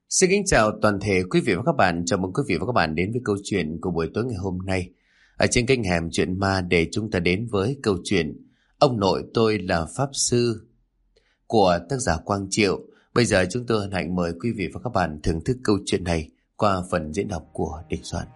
Xin kính chào toàn thể quý vị và các bạn. Chào mừng quý vị và các bạn đến với câu chuyện của buổi tối ngày hôm nay ở trên kênh Hẻm Chuyện Ma, để chúng ta đến với câu chuyện Ông Nội Tôi Là Pháp Sư của tác giả Quang Triệu. Bây giờ chúng tôi hân hạnh mời quý vị và các bạn thưởng thức câu chuyện này qua phần diễn đọc của Đình Soạn.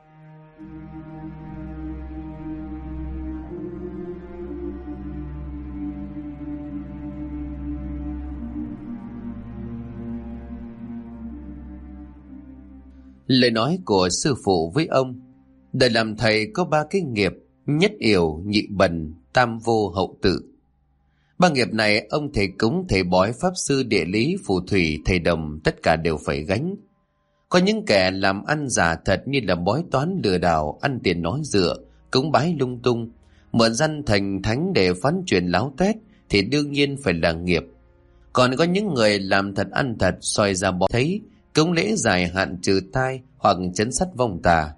Lời nói của sư phụ với ông: đời làm thầy có ba cái nghiệp: nhất yểu, nhị bần, tam vô, hậu tự. Ba nghiệp này ông thầy cúng, thầy bói, pháp sư, địa lý, phù thủy, thầy đồng tất cả đều phải gánh. Có những kẻ làm ăn giả thật như là bói toán, lừa đảo, ăn tiền nói dựa, cúng bái lung tung, mượn danh thành thánh để phán truyền láo tuét thì đương nhiên phải là nghiệp. Còn có những người làm thật ăn thật, soi ra bói thấy, cúng lễ dài hạn trừ tai hoặc chấn sát vong tà,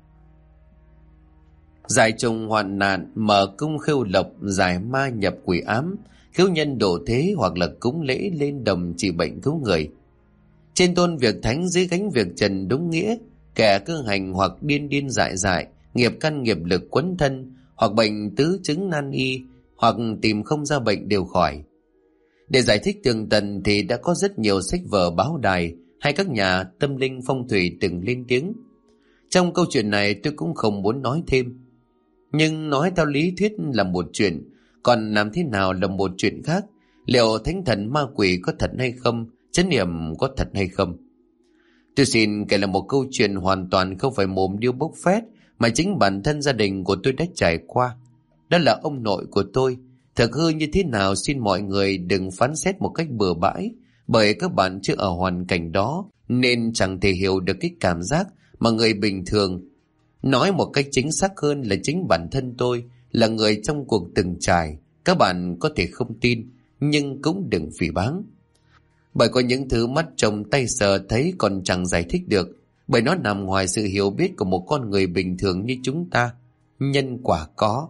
giải trùng hoạn nạn, mở cung khêu lộc, giải ma nhập quỷ ám, khiếu nhân độ thế, hoặc là cúng lễ lên đồng trị bệnh cứu người. Trên tôn việc thánh, dưới gánh việc trần đúng nghĩa. Kẻ cơ hành hoặc điên điên dại dại, nghiệp căn nghiệp lực quấn thân, hoặc bệnh tứ chứng nan y, hoặc tìm không ra bệnh đều khỏi. Để giải thích tường tận thì đã có rất nhiều sách vở, báo đài hay các nhà tâm linh phong thủy từng lên tiếng. Trong câu chuyện này tôi cũng không muốn nói thêm. Nhưng nói theo lý thuyết là một chuyện, còn làm thế nào là một chuyện khác. Liệu thánh thần ma quỷ có thật hay không, chánh niệm có thật hay không? Tôi xin kể là một câu chuyện hoàn toàn không phải mồm điêu bốc phét, mà chính bản thân gia đình của tôi đã trải qua. Đó là ông nội của tôi. Thực hư như thế nào xin mọi người đừng phán xét một cách bừa bãi, bởi các bạn chưa ở hoàn cảnh đó nên chẳng thể hiểu được cái cảm giác mà người bình thường. Nói một cách chính xác hơn là chính bản thân tôi là người trong cuộc từng trải. Các bạn có thể không tin, nhưng cũng đừng phỉ báng. Bởi có những thứ mắt trông tay sờ thấy còn chẳng giải thích được, bởi nó nằm ngoài sự hiểu biết của một con người bình thường như chúng ta. Nhân quả có.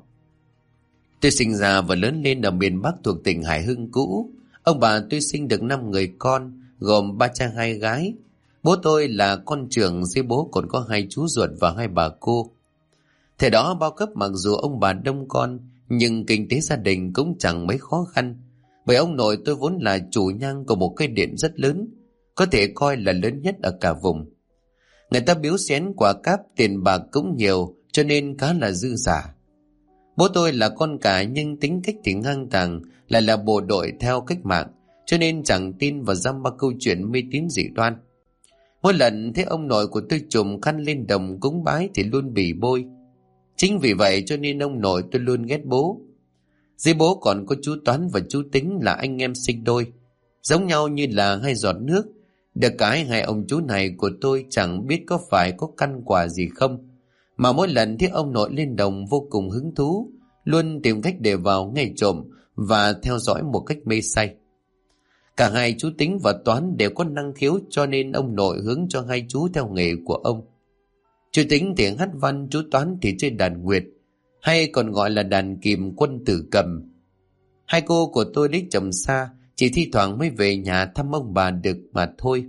Tôi sinh ra và lớn lên ở miền Bắc thuộc tỉnh Hải Hưng cũ. Ông bà tôi sinh được 5 người con, gồm 3 trai 2 gái. Bố tôi là con trưởng, dưới bố còn có 2 chú ruột và 2 bà cô. Thời đó bao cấp mặc dù ông bà đông con, nhưng kinh tế gia đình cũng chẳng mấy khó khăn. Bởi ông nội tôi vốn là chủ nhang của một cây điện rất lớn, có thể coi là lớn nhất ở cả vùng. Người ta biếu xén quà cáp, tiền bạc cũng nhiều, cho nên khá là dư giả. Bố tôi là con cả nhưng tính cách thì ngang tàng, lại là bộ đội theo cách mạng, cho nên chẳng tin vào dăm ba câu chuyện mê tín dị đoan. Mỗi lần thấy ông nội của tôi trùm khăn lên đồng cúng bái thì luôn bỉ bôi. Chính vì vậy cho nên ông nội tôi luôn ghét bố. Dưới bố còn có chú Toán và chú Tính là anh em sinh đôi, giống nhau như là 2 giọt nước. Được cái 2 ông chú này của tôi chẳng biết có phải có căn quả gì không, mà mỗi lần thấy ông nội lên đồng vô cùng hứng thú, luôn tìm cách để vào ngay trộm và theo dõi một cách mê say. Cả 2 chú Tính và Toán đều có năng khiếu, cho nên ông nội hướng cho 2 chú theo nghề của ông. Chú Tính thì hát văn, chú Toán thì chơi đàn nguyệt, hay còn gọi là đàn kìm quân tử cầm. 2 cô của tôi lấy chồng xa, chỉ thi thoảng mới về nhà thăm ông bà được mà thôi.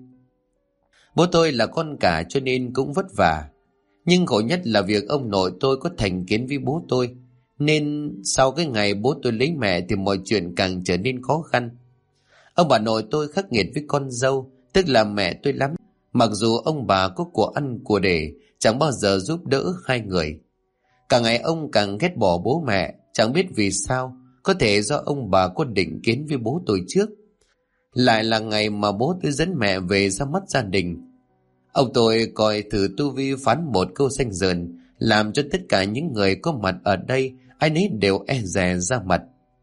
Bố tôi là con cả cho nên cũng vất vả, nhưng khổ nhất là việc ông nội tôi có thành kiến với bố tôi, nên sau cái ngày bố tôi lấy mẹ thì mọi chuyện càng trở nên khó khăn. Ông bà nội tôi khắc nghiệt với con dâu, tức là mẹ tôi lắm. Mặc dù ông bà có của ăn của để, chẳng bao giờ giúp đỡ 2 người. Càng ngày ông càng ghét bỏ bố mẹ, chẳng biết vì sao, có thể do ông bà có định kiến với bố tôi trước. Lại là ngày mà bố tôi dẫn mẹ về ra mắt gia đình. Ông tôi coi thử tu vi phán một câu xanh dờn, làm cho tất cả những người có mặt ở đây ai nấy đều e dè ra mặt.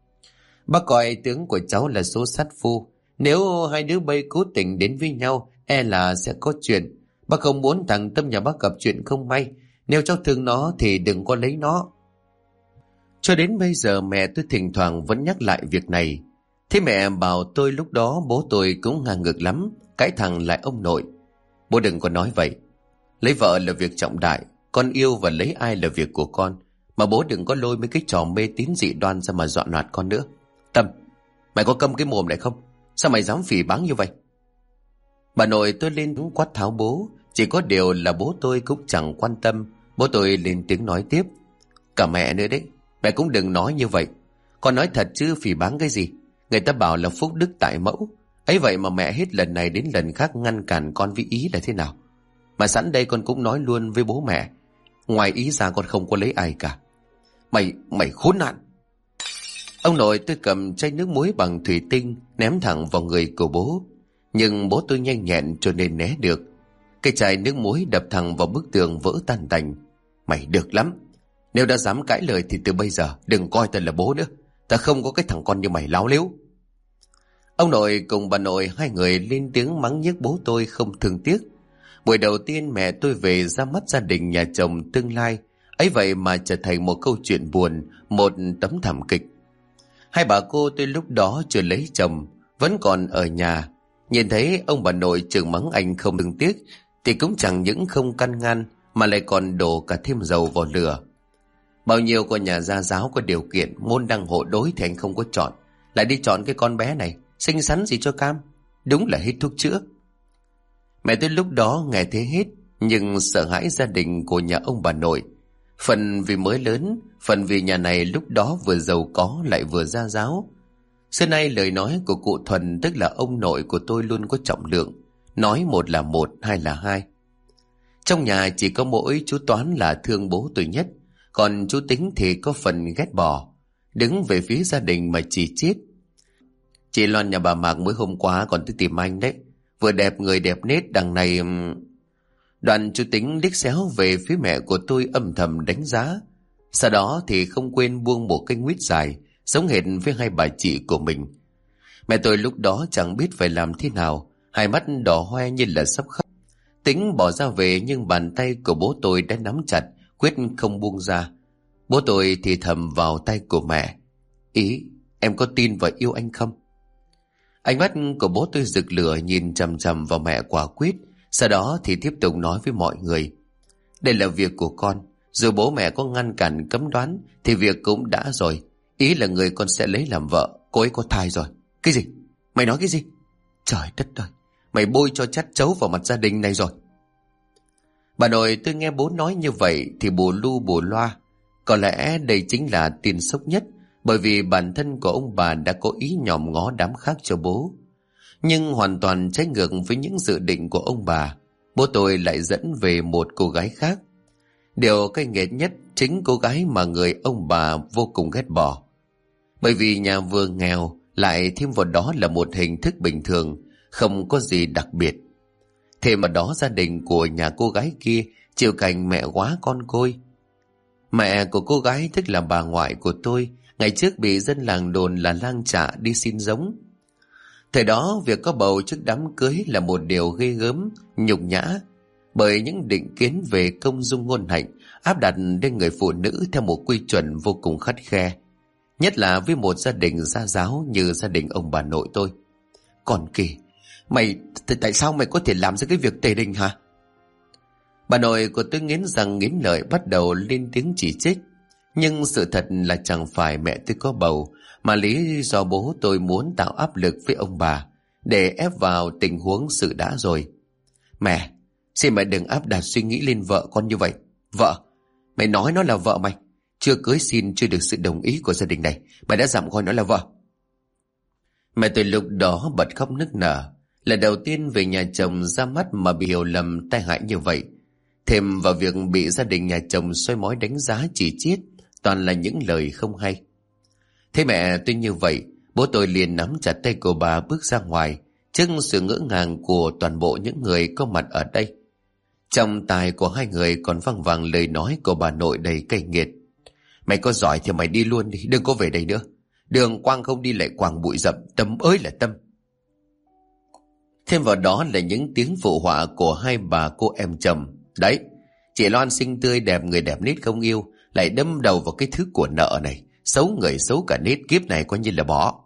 Bác coi tướng của cháu là số sát phu, nếu 2 đứa bay cố tình đến với nhau e là sẽ có chuyện. Bác không muốn thằng Tâm nhà bác gặp chuyện không may, nếu cháu thương nó thì đừng có lấy nó. Cho đến bây giờ mẹ tôi thỉnh thoảng vẫn nhắc lại việc này. Thế mẹ bảo tôi lúc đó bố tôi cũng ngang ngược lắm, cãi thẳng lại ông nội: bố đừng có nói vậy, lấy vợ là việc trọng đại, con yêu và lấy ai là việc của con, mà bố đừng có lôi mấy cái trò mê tín dị đoan ra mà dọa nạt con nữa. Tâm, mày có câm cái mồm này không? Sao mày dám phỉ báng như vậy? Bà nội tôi lên tiếng quát tháo bố, chỉ có điều là bố tôi cũng chẳng quan tâm. Bố tôi lên tiếng nói tiếp: Cả mẹ nữa đấy, mẹ cũng đừng nói như vậy. Con nói thật chứ phỉ báng cái gì? Người ta bảo là phúc đức tại mẫu. Ấy vậy mà mẹ hết lần này đến lần khác ngăn cản con với ý là thế nào? Mà sẵn đây con cũng nói luôn với bố mẹ, ngoài ý ra con không có lấy ai cả. Mày khốn nạn! Ông nội tôi cầm chai nước muối bằng thủy tinh ném thẳng vào người của bố. Nhưng bố tôi nhanh nhẹn cho nên né được. Cái chai nước muối đập thẳng vào bức tường vỡ tan tành. Mày được lắm. Nếu đã dám cãi lời thì từ bây giờ đừng coi ta là bố nữa. Ta không có cái thằng con như mày láo lếu. Ông nội cùng bà nội hai người lên tiếng mắng nhiếc bố tôi không thương tiếc. Buổi đầu tiên mẹ tôi về ra mắt gia đình nhà chồng tương lai, ấy vậy mà trở thành một câu chuyện buồn, một tấm thảm kịch. Hai bà cô tôi lúc đó chưa lấy chồng, vẫn còn ở nhà. Nhìn thấy ông bà nội chừng mắng anh không thương tiếc thì cũng chẳng những không căn ngăn mà lại còn đổ cả thêm dầu vào lửa. Bao nhiêu con nhà gia giáo có điều kiện, môn đăng hộ đối thì anh không có chọn, lại đi chọn cái con bé này, xinh xắn gì cho cam, đúng là hết thuốc chữa. Mẹ tôi lúc đó nghe thế hết, nhưng sợ hãi gia đình của nhà ông bà nội. Phần vì mới lớn, phần vì nhà này lúc đó vừa giàu có lại vừa gia giáo. Xưa nay lời nói của cụ Thuần, tức là ông nội của tôi, luôn có trọng lượng. Nói một là một, hai là hai. Trong nhà chỉ có mỗi chú Toán là thương bố tôi nhất, còn chú Tính thì có phần ghét bỏ, đứng về phía gia đình mà chỉ chiết. Chị Loan nhà bà Mạc mới hôm qua còn tới tìm anh đấy, vừa đẹp người đẹp nết đằng này. Đoạn chú Tính liếc xéo về phía mẹ của tôi âm thầm đánh giá. Sau đó thì không quên buông một cái nguyết dài, giống hệt với hai bà chị của mình. Mẹ tôi lúc đó chẳng biết phải làm thế nào, hai mắt đỏ hoe như là sắp khóc. Tính bỏ ra về nhưng bàn tay của bố tôi đã nắm chặt, quyết không buông ra. Bố tôi thì thầm vào tay của mẹ: Ý, em có tin và yêu anh không? Ánh mắt của bố tôi rực lửa nhìn chằm chằm vào mẹ quả quyết. Sau đó thì tiếp tục nói với mọi người: Đây là việc của con, dù bố mẹ có ngăn cản cấm đoán thì việc cũng đã rồi. Ý là người con sẽ lấy làm vợ, cô ấy có thai rồi. Cái gì? Mày nói cái gì? Trời đất ơi, mày bôi cho chát chấu vào mặt gia đình này rồi. Bà nội tôi nghe bố nói như vậy thì bù lu bù loa. Có lẽ đây chính là tin sốc nhất, bởi vì bản thân của ông bà đã có ý nhòm ngó đám khác cho bố. Nhưng hoàn toàn trái ngược với những dự định của ông bà, bố tôi lại dẫn về một cô gái khác. Điều cay nghiệt nhất chính cô gái mà người ông bà vô cùng ghét bỏ. Bởi vì nhà vừa nghèo, lại thêm vào đó là một hình thức bình thường, không có gì đặc biệt. Thêm mà đó gia đình của nhà cô gái kia chịu cảnh mẹ quá con côi. Mẹ của cô gái, tức là bà ngoại của tôi, ngày trước bị dân làng đồn là lang chạ đi xin giống. Thời đó việc có bầu trước đám cưới là một điều ghê gớm, nhục nhã, bởi những định kiến về công dung ngôn hạnh áp đặt lên người phụ nữ theo một quy chuẩn vô cùng khắt khe, nhất là với một gia đình gia giáo như gia đình ông bà nội tôi. Còn kì, tại sao mày có thể làm ra cái việc tề đình hả? Bà nội của tôi nghiến răng nghiến lợi bắt đầu lên tiếng chỉ trích. Nhưng sự thật là chẳng phải mẹ tôi có bầu, mà lý do bố tôi muốn tạo áp lực với ông bà để ép vào tình huống sự đã rồi. Mẹ, xin mẹ đừng áp đặt suy nghĩ lên vợ con như vậy. Vợ? Mày nói nó là vợ mày. Chưa cưới xin, chưa được sự đồng ý của gia đình này, mày đã dám coi nó là vợ. Mẹ tôi lúc đó bật khóc nức nở. Là đầu tiên về nhà chồng ra mắt mà bị hiểu lầm tai hại như vậy. Thêm vào việc bị gia đình nhà chồng soi mói đánh giá chỉ chiết, toàn là những lời không hay. Thế mẹ tôi như vậy, bố tôi liền nắm chặt tay của bà bước ra ngoài, trước sự ngỡ ngàng của toàn bộ những người có mặt ở đây. Trong tai của hai người còn văng vẳng lời nói của bà nội đầy cay nghiệt. Mày có giỏi thì mày đi luôn đi, đừng có về đây nữa. Đường quang không đi lại quàng bụi rậm, tâm ơi là tâm. Thêm vào đó là những tiếng phụ họa của hai bà cô em chồng. Đấy, chị Loan xinh tươi đẹp người đẹp nết không yêu, lại đâm đầu vào cái thứ của nợ này, xấu người xấu cả nết, kiếp này coi như là bỏ.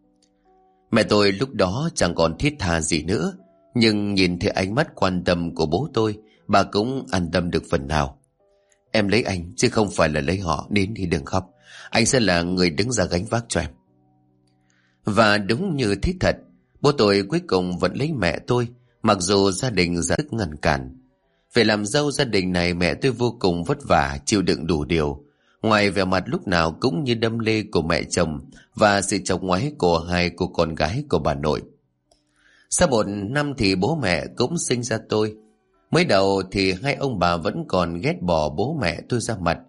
Mẹ tôi lúc đó chẳng còn thiết tha gì nữa, nhưng nhìn thấy ánh mắt quan tâm của bố tôi, bà cũng an tâm được phần nào. Em lấy anh chứ không phải là lấy họ, đến thì đừng khóc, anh sẽ là người đứng ra gánh vác cho em. Và đúng như thế thật, bố tôi cuối cùng vẫn lấy mẹ tôi, Mặc dù gia đình ra sức ngăn cản. Về làm dâu gia đình này mẹ tôi vô cùng vất vả, chịu đựng đủ điều. Ngoài vẻ mặt lúc nào cũng như đâm lê của mẹ chồng và sự chọc ngoáy của hai cô con gái của bà nội. Sau 1 năm thì bố mẹ cũng sinh ra tôi. Mới đầu thì hai ông bà vẫn còn ghét bỏ bố mẹ tôi ra mặt.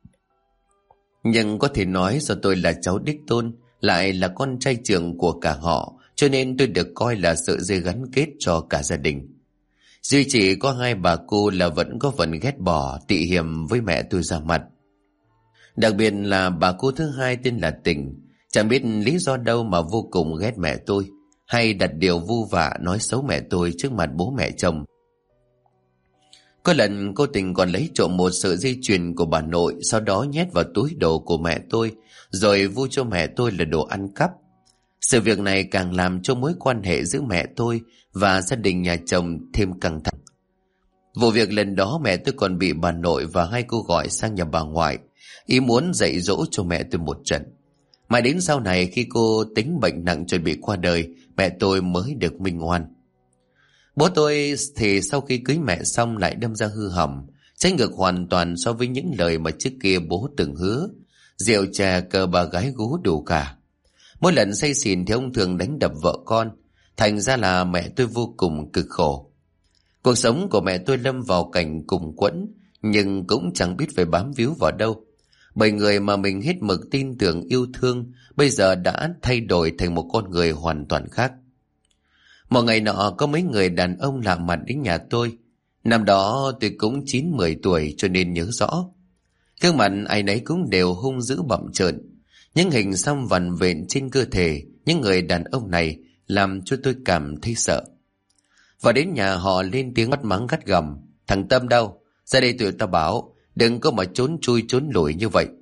Nhưng có thể nói do tôi là cháu đích tôn, lại là con trai trưởng của cả họ, cho nên tôi được coi là sợi dây gắn kết cho cả gia đình. Duy chỉ có hai bà cô là vẫn có phần ghét bỏ, tị hiềm với mẹ tôi ra mặt. Đặc biệt là bà cô thứ hai tên là Tình, chẳng biết lý do đâu mà vô cùng ghét mẹ tôi, hay đặt điều vu vạ nói xấu mẹ tôi trước mặt bố mẹ chồng. Có lần cô Tình còn lấy trộm một sợi dây chuyền của bà nội, sau đó nhét vào túi đồ của mẹ tôi, rồi vu cho mẹ tôi là đồ ăn cắp. Sự việc này càng làm cho mối quan hệ giữa mẹ tôi và gia đình nhà chồng thêm căng thẳng. Vụ việc lần đó mẹ tôi còn bị bà nội và hai cô gọi sang nhà bà ngoại, ý muốn dạy dỗ cho mẹ tôi một trận. Mãi đến sau này khi cô tính bệnh nặng chuẩn bị qua đời, mẹ tôi mới được minh oan. Bố tôi thì sau khi cưới mẹ xong lại đâm ra hư hỏng, trái ngược hoàn toàn so với những lời mà trước kia bố từng hứa. Rượu chè cờ bà gái gú đủ cả. Mỗi lần say xỉn thì ông thường đánh đập vợ con, thành ra là mẹ tôi vô cùng cực khổ. Cuộc sống của mẹ tôi lâm vào cảnh cùng quẫn, nhưng cũng chẳng biết phải bám víu vào đâu. Bởi người mà mình hết mực tin tưởng yêu thương bây giờ đã thay đổi thành một con người hoàn toàn khác. Một ngày nọ có mấy người đàn ông lạ mặt đến nhà tôi. Năm đó tôi cũng 9-10 tuổi cho nên nhớ rõ. Gương mặt ai nấy cũng đều hung dữ bặm trợn. Những hình xăm vằn vện trên cơ thể những người đàn ông này làm cho tôi cảm thấy sợ. Và đến nhà họ lên tiếng bắt mắng gắt gầm: "Thằng Tâm đâu? Ra đây tụi tao bảo, đừng có mà trốn chui trốn lủi như vậy."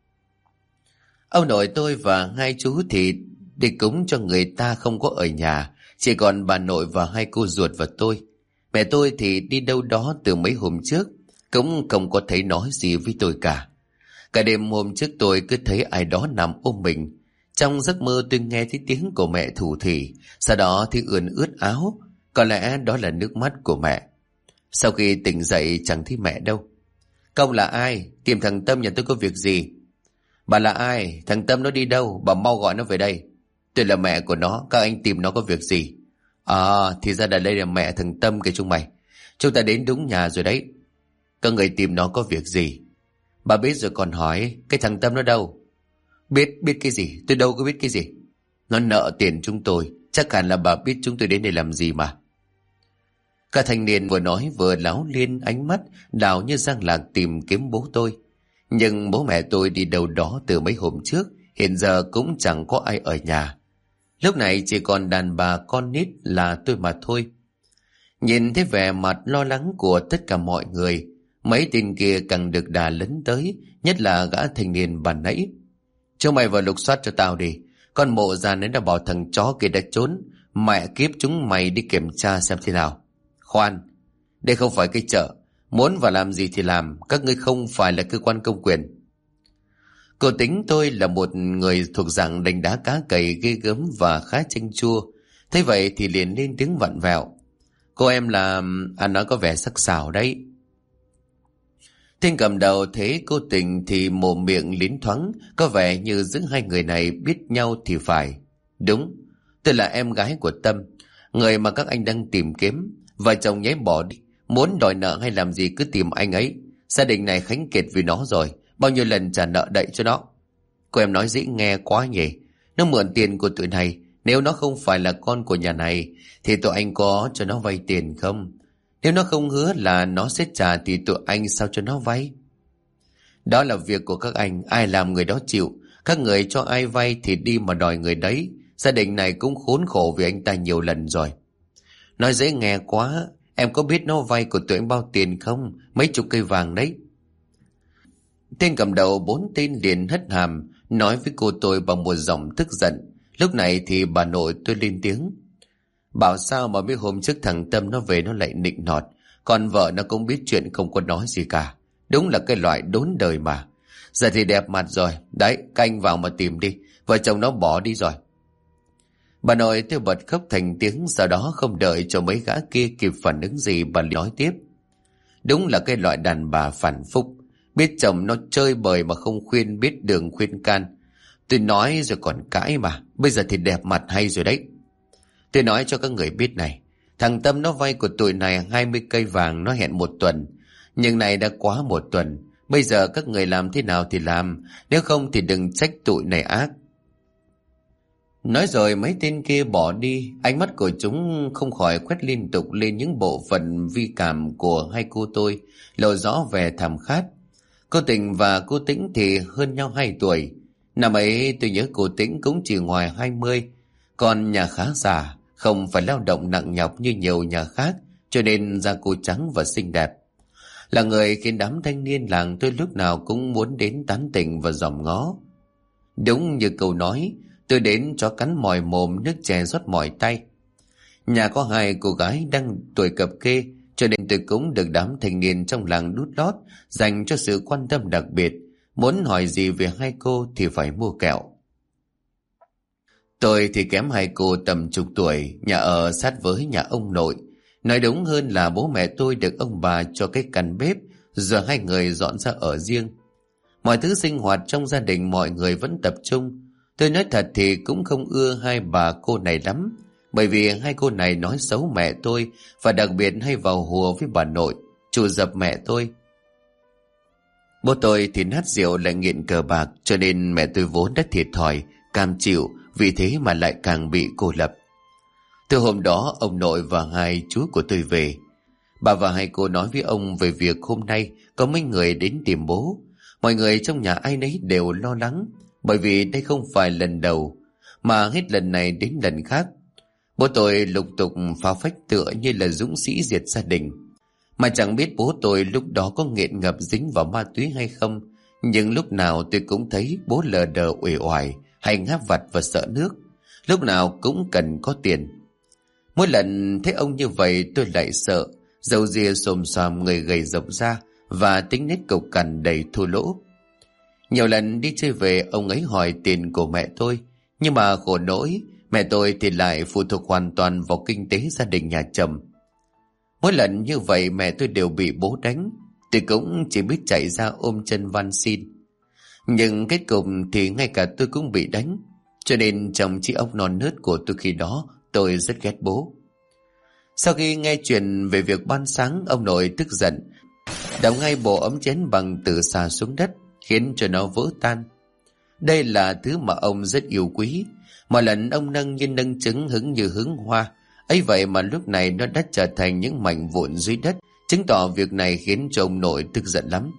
Ông nội tôi và hai chú thì đi cúng cho người ta không có ở nhà, chỉ còn bà nội và hai cô ruột và tôi. Mẹ tôi thì đi đâu đó từ mấy hôm trước, cũng không có thấy nói gì với tôi cả. Cả đêm hôm trước tôi cứ thấy ai đó nằm ôm mình. Trong giấc mơ tôi nghe thấy tiếng của mẹ thủ thỉ, sau đó thì ướt áo, có lẽ đó là nước mắt của mẹ. Sau khi tỉnh dậy chẳng thấy mẹ đâu. "Công là ai? Tìm thằng Tâm nhà tôi có việc gì?" "Bà là ai? Thằng Tâm nó đi đâu? Bà mau gọi nó về đây." "Tôi là mẹ của nó, các anh tìm nó có việc gì?" Thì ra là đây là mẹ thằng Tâm kìa chúng mày. Chúng ta đến đúng nhà rồi đấy. Các người tìm nó có việc gì? Bà biết rồi còn hỏi, cái thằng Tâm nó đâu?" Biết cái gì? Tôi đâu có biết cái gì. Nó nợ tiền chúng tôi, chắc hẳn là bà biết chúng tôi đến đây làm gì mà. Cả thanh niên vừa nói vừa láo liên ánh mắt đảo như giang lạc tìm kiếm bố tôi. Nhưng bố mẹ tôi đi đâu đó từ mấy hôm trước, hiện giờ cũng chẳng có ai ở nhà. Lúc này chỉ còn đàn bà con nít là tôi mà thôi. Nhìn thấy vẻ mặt lo lắng của tất cả mọi người, mấy tên kia càng được đà lấn tới, nhất là gã thanh niên bàn nãy. "Chúng mày vào lục soát cho tao đi. Con mộ già ấy đã bảo thằng chó kia đã trốn. Mẹ kiếp chúng mày đi kiểm tra xem thế nào." "Khoan, đây không phải cái chợ. Muốn vào làm gì thì làm, các ngươi không phải là cơ quan công quyền." Cô tính tôi là một người thuộc dạng đánh đá cá cày ghê gớm và khá chanh chua. Thế vậy thì liền lên tiếng vặn vẹo: "Cô em là..." Nói có vẻ sắc sảo đấy. Tên cầm đầu thấy cô Tình thì mồm miệng liến thoáng, có vẻ như giữa hai người này biết nhau thì phải. "Đúng, tôi là em gái của Tâm, người mà các anh đang tìm kiếm. Vợ chồng nhé bỏ đi, muốn đòi nợ hay làm gì cứ tìm anh ấy. Gia đình này khánh kiệt vì nó rồi, bao nhiêu lần trả nợ đậy cho nó." Cô em nói dễ nghe quá nhỉ. Nó mượn tiền của tụi này, nếu nó không phải là con của nhà này thì tụi anh có cho nó vay tiền không? Nếu nó không hứa là nó sẽ trả thì tụi anh sao cho nó vay? "Đó là việc của các anh, ai làm người đó chịu. Các người cho ai vay thì đi mà đòi người đấy. Gia đình này cũng khốn khổ vì anh ta nhiều lần rồi." Nói dễ nghe quá, em có biết nó vay của tụi anh bao tiền không? Mấy chục cây vàng đấy. Tên cầm đầu 4 tên liền hất hàm, nói với cô tôi bằng một giọng tức giận. Lúc này thì bà nội tôi lên tiếng: "Bảo sao mà mấy hôm trước thằng Tâm nó về nó lại nịnh nọt, còn vợ nó cũng biết chuyện không có nói gì cả. Đúng là cái loại đốn đời mà. Giờ thì đẹp mặt rồi, đấy, các anh vào mà tìm đi, vợ chồng nó bỏ đi rồi." Bà nội tôi bật khóc thành tiếng, sau đó không đợi cho mấy gã kia kịp phản ứng gì, bà nói tiếp. Đúng là cái loại đàn bà phản phúc, biết chồng nó chơi bời mà không khuyên, biết đường khuyên can. Tôi nói rồi còn cãi mà, bây giờ thì đẹp mặt hay rồi đấy. Tôi nói cho các người biết này, thằng Tâm nó vay của tụi này 20 cây vàng, nó hẹn 1 tuần. Nhưng này đã quá 1 tuần, bây giờ các người làm thế nào thì làm, nếu không thì đừng trách tụi này ác. Nói rồi mấy tên kia bỏ đi, ánh mắt của chúng không khỏi quét liên tục lên những bộ phận vi cảm của hai cô tôi, lộ rõ vẻ thèm khát. Cô Tình và cô Tĩnh thì hơn nhau 2 tuổi. Năm ấy tôi nhớ cô Tĩnh cũng chỉ ngoài 20, còn nhà khá giả, không phải lao động nặng nhọc như nhiều nhà khác, cho nên da cô trắng và xinh đẹp. Là người khiến đám thanh niên làng tôi lúc nào cũng muốn đến tán tỉnh và dòm ngó. Đúng như câu nói, tôi đến cho cắn mỏi mồm, nước chè rót mỏi tay. Nhà có 2 cô gái đang tuổi cập kê, cho nên tôi cũng được đám thanh niên trong làng đút lót dành cho sự quan tâm đặc biệt. Muốn hỏi gì về 2 cô thì phải mua kẹo. Tôi thì kém 2 cô tầm chục tuổi, nhà ở sát với nhà ông nội. Nói đúng hơn là bố mẹ tôi được ông bà cho cái căn bếp, giờ 2 người dọn ra ở riêng. Mọi thứ sinh hoạt trong gia đình mọi người vẫn tập trung. Tôi nói thật thì cũng không ưa 2 bà cô này lắm, bởi vì 2 cô này nói xấu mẹ tôi và đặc biệt hay vào hùa với bà nội, chù dập mẹ tôi. Bố tôi thì nát rượu lại nghiện cờ bạc, cho nên mẹ tôi vốn đã thiệt thòi, cam chịu, vì thế mà lại càng bị cô lập. Từ hôm đó ông nội và 2 chú của tôi về. Bà và 2 cô nói với ông về việc hôm nay có mấy người đến tìm bố. Mọi người trong nhà ai nấy đều lo lắng, bởi vì đây không phải lần đầu, mà hết lần này đến lần khác. Bố tôi lục tục phá phách tựa như là dũng sĩ diệt gia đình. Mà chẳng biết bố tôi lúc đó có nghiện ngập dính vào ma túy hay không, nhưng lúc nào tôi cũng thấy bố lờ đờ uể oải, hay ngáp vặt và sợ nước, lúc nào cũng cần có tiền. Mỗi lần thấy ông như vậy tôi lại sợ, râu ria xồm xoàm, người gầy rộng ra và tính nết cộc cằn đầy thua lỗ. Nhiều lần đi chơi về ông ấy hỏi tiền của mẹ tôi, nhưng mà khổ nỗi mẹ tôi thì lại phụ thuộc hoàn toàn vào kinh tế gia đình nhà chồng. Mỗi lần như vậy mẹ tôi đều bị bố đánh, tôi cũng chỉ biết chạy ra ôm chân van xin. Nhưng kết cục thì ngay cả tôi cũng bị đánh, cho nên trong trí óc non nớt của tôi khi đó tôi rất ghét bố. Sau khi nghe chuyện về việc ban sáng, ông nội tức giận đóng ngay bộ ấm chén bằng từ xà xuống đất, khiến cho nó vỡ tan. Đây là thứ mà ông rất yêu quý, mọi lần ông nâng như nâng trứng, hứng như hứng hoa. Ấy vậy mà lúc này nó đã trở thành những mảnh vụn dưới đất, chứng tỏ việc này khiến cho ông nội tức giận lắm.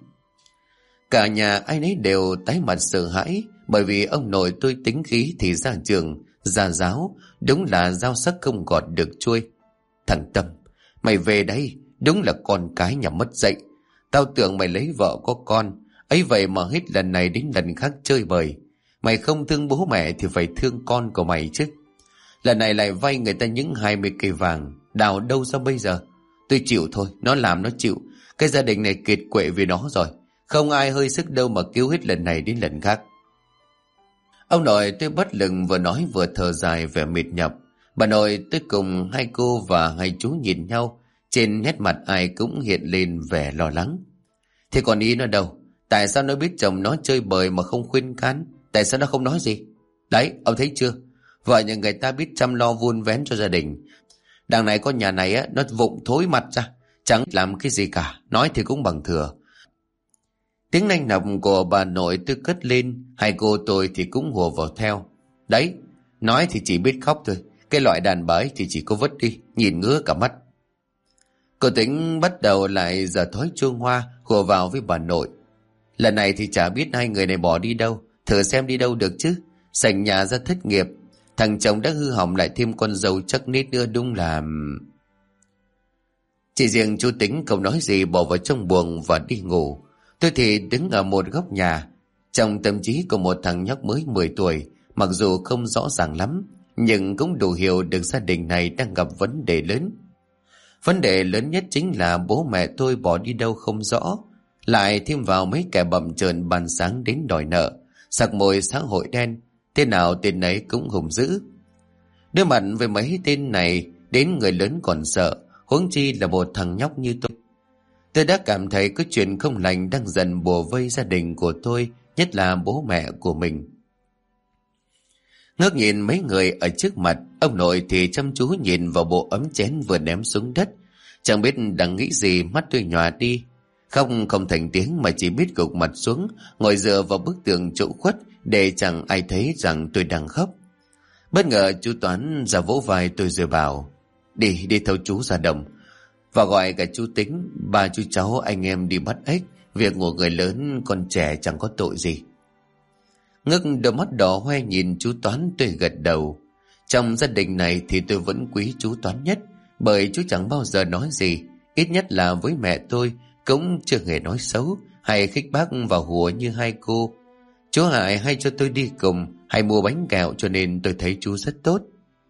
Cả nhà ai nấy đều tái mặt sợ hãi, bởi vì ông nội tôi tính khí thì ra trường, ra giáo, đúng là dao sắc không gọt được chuôi. Thằng Tâm, mày về đây, đúng là con cái nhà mất dạy. Tao tưởng mày lấy vợ có con, ấy vậy mà hết lần này đến lần khác chơi bời. Mày không thương bố mẹ thì phải thương con của mày chứ. Lần này lại vay người ta những 20 cây vàng, đào đâu ra bây giờ? Tôi chịu thôi, nó làm nó chịu. Cái gia đình này kiệt quệ vì nó rồi, không ai hơi sức đâu mà cứu hết lần này đến lần khác. Ông nội tôi bất lực vừa nói vừa thở dài vẻ mệt nhọc. Bà nội tôi cùng 2 cô và 2 chú nhìn nhau, trên nét mặt ai cũng hiện lên vẻ lo lắng. Thế còn ý nó đâu? Tại sao nó biết chồng nó chơi bời mà không khuyên can? Tại sao nó không nói gì? Đấy, ông thấy chưa? Vợ nhà người ta biết chăm lo vun vén cho gia đình. Đằng này con nhà này á, nó vụng thối mặt ra, chẳng làm cái gì cả, nói thì cũng bằng thừa. Tiếng nanh nọc của bà nội tôi cất lên, 2 cô tôi thì cũng hùa vào theo. Đấy, nói thì chỉ biết khóc thôi, cái loại đàn bà ấy thì chỉ có vứt đi, nhìn ngứa cả mắt. Cô Tính bắt đầu lại giờ thói chuông hoa, hùa vào với bà nội. Lần này thì chả biết 2 người này bỏ đi đâu, thử xem đi đâu được chứ. Sành nhà ra thất nghiệp, thằng chồng đã hư hỏng lại thêm con dâu chắc nít nữa, đúng là... Chỉ riêng chú Tính không nói gì, bỏ vào trong buồng và đi ngủ. Tôi thì đứng ở một góc nhà, trong tâm trí của một thằng nhóc mới 10 tuổi, mặc dù không rõ ràng lắm, nhưng cũng đủ hiểu được gia đình này đang gặp vấn đề lớn. Vấn đề lớn nhất chính là bố mẹ tôi bỏ đi đâu không rõ, lại thêm vào mấy kẻ bậm trợn ban sáng đến đòi nợ, sặc mồi xã hội đen, thế nào tên ấy cũng hùng dữ. Đối mặt với mấy tên này, đến người lớn còn sợ, huống chi là một thằng nhóc như tôi. Tôi đã cảm thấy có chuyện không lành đang dần bủa vây gia đình của tôi, nhất là bố mẹ của mình. Ngước nhìn mấy người ở trước mặt, ông nội thì chăm chú nhìn vào bộ ấm chén vừa ném xuống đất. Chẳng biết đang nghĩ gì, mắt tôi nhòa đi. Không thành tiếng mà chỉ biết gục mặt xuống, ngồi dựa vào bức tường chỗ khuất để chẳng ai thấy rằng tôi đang khóc. Bất ngờ chú Toán ra vỗ vai tôi rồi bảo: Đi theo chú ra đồng, và gọi cả chú Tính, ba chú cháu anh em đi bắt ếch. Việc của người lớn, con trẻ chẳng có tội gì. Ngước đôi mắt đỏ hoe nhìn chú Toán, tôi gật đầu. Trong gia đình này thì tôi vẫn quý chú Toán nhất, bởi chú chẳng bao giờ nói gì, ít nhất là với mẹ tôi cũng chưa hề nói xấu hay khích bác vào hùa như hai cô. Chú Hải hay cho tôi đi cùng, hay mua bánh kẹo, cho nên tôi thấy chú rất tốt.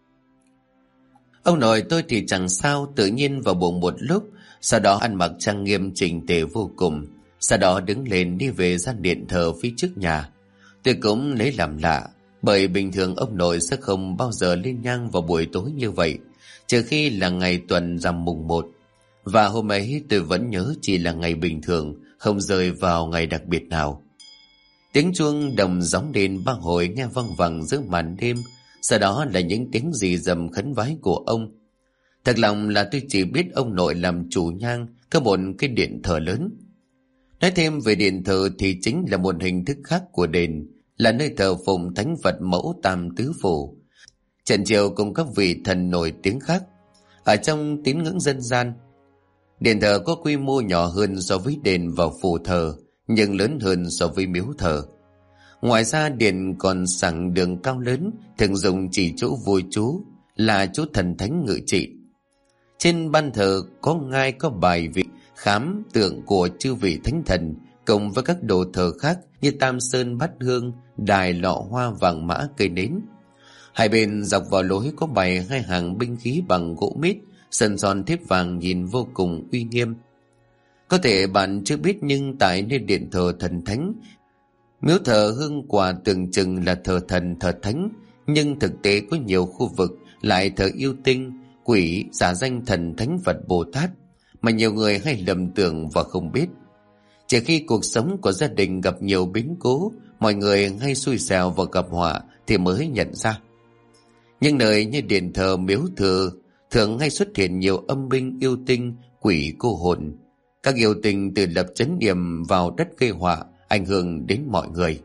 Ông nội tôi thì chẳng sao, tự nhiên vào buồng một lúc, sau đó ăn mặc trang nghiêm chỉnh tề vô cùng, sau đó đứng lên đi về gian điện thờ phía trước nhà. Tôi cũng lấy làm lạ, bởi bình thường ông nội sẽ không bao giờ lên nhang vào buổi tối như vậy, trừ khi là ngày tuần rằm mùng 1. Và hôm ấy tôi vẫn nhớ chỉ là ngày bình thường, không rơi vào ngày đặc biệt nào. Tiếng chuông đồng gióng đền 3 hồi nghe văng vẳng giữa màn đêm, sau đó là những tiếng rì rầm khấn vái của ông. Thật lòng là tôi chỉ biết ông nội làm chủ nhang có một cái điện thờ lớn. Nói thêm về điện thờ thì chính là một hình thức khác của đền, là nơi thờ phụng thánh vật mẫu Tam Tứ Phủ, trần triều cùng các vị thần nổi tiếng khác. Ở trong tín ngưỡng dân gian, điện thờ có quy mô nhỏ hơn so với đền và phủ thờ, nhưng lớn hơn so với miếu thờ. Ngoài ra điện còn sẵn đường cao lớn, thường dùng chỉ chỗ vua chú, là chỗ thần thánh ngự trị. Trên ban thờ có ngai, có bài vị khám tượng của chư vị thánh thần, cùng với các đồ thờ khác như tam sơn bát hương, đài lọ hoa vàng mã cây nến. Hai bên dọc vào lối có bày 2 hàng binh khí bằng gỗ mít, sần son thép vàng nhìn vô cùng uy nghiêm. Có thể bạn chưa biết, nhưng tại nơi điện thờ thần thánh, miếu thờ hương quả tưởng chừng là thờ thần thờ thánh, nhưng thực tế có nhiều khu vực lại thờ yêu tinh, quỷ, giả danh thần thánh Phật Bồ Tát, mà nhiều người hay lầm tưởng và không biết. Chỉ khi cuộc sống của gia đình gặp nhiều biến cố, mọi người hay xui xẻo và gặp họa thì mới nhận ra. Nhưng nơi như điện thờ miếu thờ thường hay xuất hiện nhiều âm binh, yêu tinh, quỷ, cô hồn. Các yêu tinh tự lập chấn niệm vào đất gây họa, ảnh hưởng đến mọi người.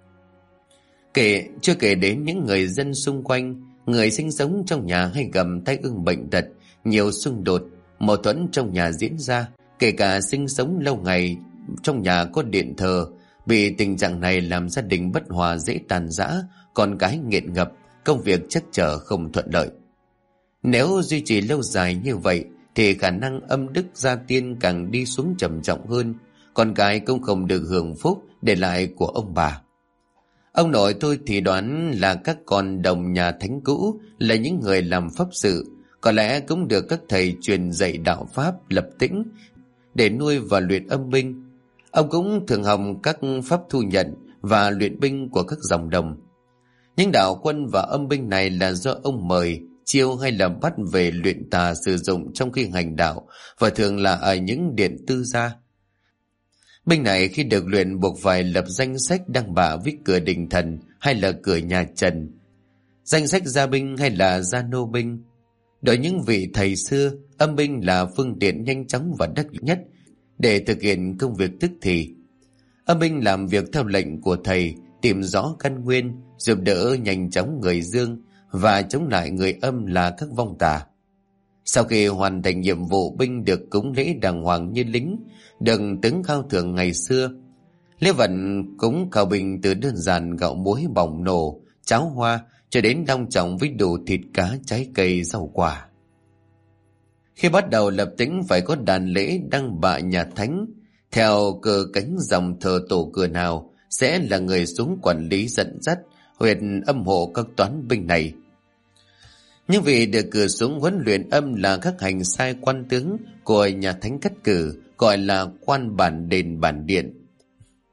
Chưa kể đến những người dân xung quanh, người sinh sống trong nhà hay gặp tai ương bệnh tật, nhiều xung đột, mâu thuẫn trong nhà diễn ra. Kể cả sinh sống lâu ngày trong nhà có điện thờ, bị tình trạng này làm gia đình bất hòa, dễ tàn rã, con cái nghiện ngập, công việc trắc trở không thuận lợi. Nếu duy trì lâu dài như vậy thì khả năng âm đức gia tiên càng đi xuống trầm trọng hơn, con cái cũng không được hưởng phúc để lại của ông bà. Ông nội tôi thì đoán là các con đồng nhà thánh cũ là những người làm pháp sự, có lẽ cũng được các thầy truyền dạy đạo pháp lập tĩnh để nuôi và luyện âm binh. Ông cũng thường học các pháp thu nhận và luyện binh của các dòng đồng. Những đạo quân và âm binh này là do ông mời, chiêu hay là bắt về luyện tà sử dụng trong khi hành đạo, và thường là ở những điện tư gia. Binh này khi được luyện buộc phải lập danh sách đăng bạ viết cửa đình thần hay là cửa nhà Trần, danh sách gia binh hay là gia nô binh. Đối những vị thầy xưa, âm binh là phương tiện nhanh chóng và đắc lực nhất để thực hiện công việc tức thì. Âm binh làm việc theo lệnh của thầy, tìm rõ căn nguyên, giúp đỡ nhanh chóng người dương và chống lại người âm là các vong tà. Sau khi hoàn thành nhiệm vụ, binh được cúng lễ đàng hoàng như lính, được tướng khao thưởng ngày xưa. Lễ vật cúng khao binh từ đơn giản gạo muối bỏng nổ, cháo hoa cho đến long trọng với đủ thịt cá, trái cây, rau quả. Khi bắt đầu lập tĩnh phải có đàn lễ đăng bạ nhà thánh. Theo cờ cánh dòng thờ tổ cửa nào sẽ là người xuống quản lý dẫn dắt, huyệt âm hộ các toán binh này. Nhưng vì được cử xuống huấn luyện âm là các hành sai quan tướng của nhà thánh cắt cử, gọi là quan bản đền bản điện.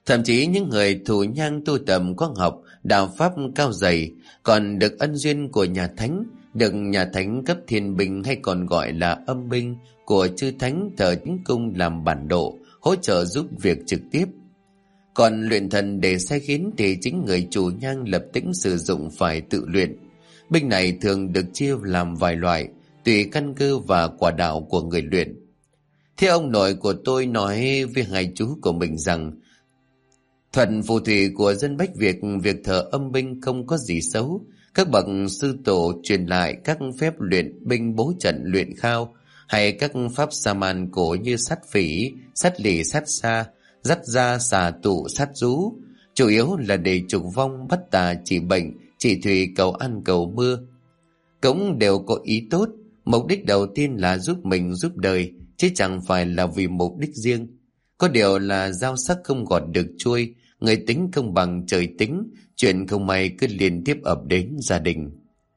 Thậm chí những người thủ nhang tu tập có học đạo pháp cao dày còn được ân duyên của nhà thánh, được nhà thánh cấp thiên binh hay còn gọi là âm binh của chư thánh thờ chính cung làm bản độ, hỗ trợ giúp việc trực tiếp. Còn luyện thần để sai khiến thì chính người chủ nhang lập tĩnh sử dụng phải tự luyện. Binh này thường được chia làm vài loại, tùy căn cơ và quả đạo của người luyện. Thế ông nội của tôi nói với hai chú của mình rằng thuật phù thủy của dân Bách Việt, việc thờ âm binh không có gì xấu. Các bậc sư tổ truyền lại các phép luyện binh bố trận luyện khao, hay các pháp sa-man cổ như sát phỉ, sát lì, sát xa, dắt ra xà tụ, sát rú, chủ yếu là để trục vong, bắt tà, trị bệnh, trị thủy, cầu ăn cầu mưa. Cũng đều có ý tốt, mục đích đầu tiên là giúp mình giúp đời, chứ chẳng phải là vì mục đích riêng. Có điều là dao sắc không gọt được chuôi, người tính không bằng trời tính, chuyện không may cứ liên tiếp ập đến gia đình.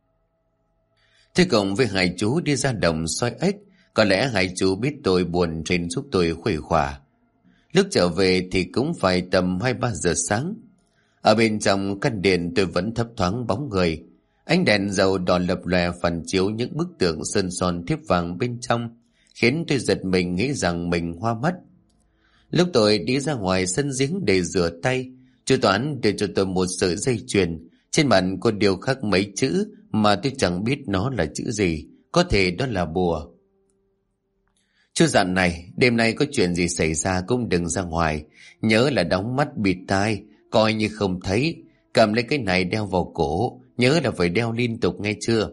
Thế cộng với hai chú đi ra đồng soi ếch, có lẽ hai chú biết tôi buồn nên giúp tôi khuây khỏa. Lúc trở về thì cũng phải tầm 2-3 giờ sáng. Ở bên trong căn điện tôi vẫn thấp thoáng bóng người. Ánh đèn dầu đỏ lập lòe phản chiếu những bức tượng sơn son thiếp vàng bên trong, khiến tôi giật mình nghĩ rằng mình hoa mắt. Lúc tôi đi ra ngoài sân giếng để rửa tay, chú Toán đưa cho tôi một sợi dây chuyền. Trên mặt có điều khắc mấy chữ mà tôi chẳng biết nó là chữ gì, có thể đó là bùa. Chú dặn này, đêm nay có chuyện gì xảy ra cũng đừng ra ngoài, nhớ là đóng mắt bịt tai, coi như không thấy, cầm lấy cái này đeo vào cổ, nhớ là phải đeo liên tục nghe chưa.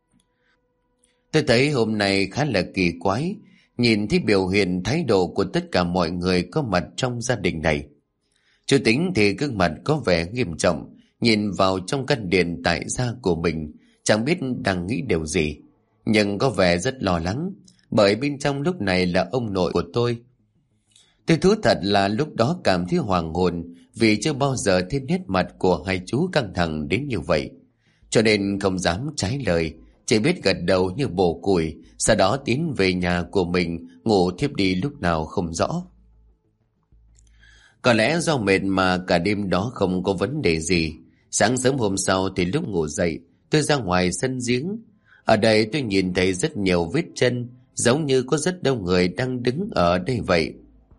Tôi thấy hôm nay khá là kỳ quái, nhìn thấy biểu hiện thái độ của tất cả mọi người có mặt trong gia đình này. Chú Tính thì gương mặt có vẻ nghiêm trọng, nhìn vào trong căn điện tại gia của mình, chẳng biết đang nghĩ điều gì, nhưng có vẻ rất lo lắng, bởi bên trong lúc này là ông nội của tôi. Tôi thú thật là lúc đó cảm thấy hoàng hồn, vì chưa bao giờ thấy nét mặt của hai chú căng thẳng đến như vậy, cho nên không dám trái lời, chỉ biết gật đầu như bổ củi, sau đó tiến về nhà của mình, ngủ thiếp đi lúc nào không rõ. Có lẽ do mệt mà cả đêm đó không có vấn đề gì. Sáng sớm hôm sau thì lúc ngủ dậy, tôi ra ngoài sân giếng. Ở đây tôi nhìn thấy rất nhiều vết chân, giống như có rất đông người đang đứng ở đây vậy.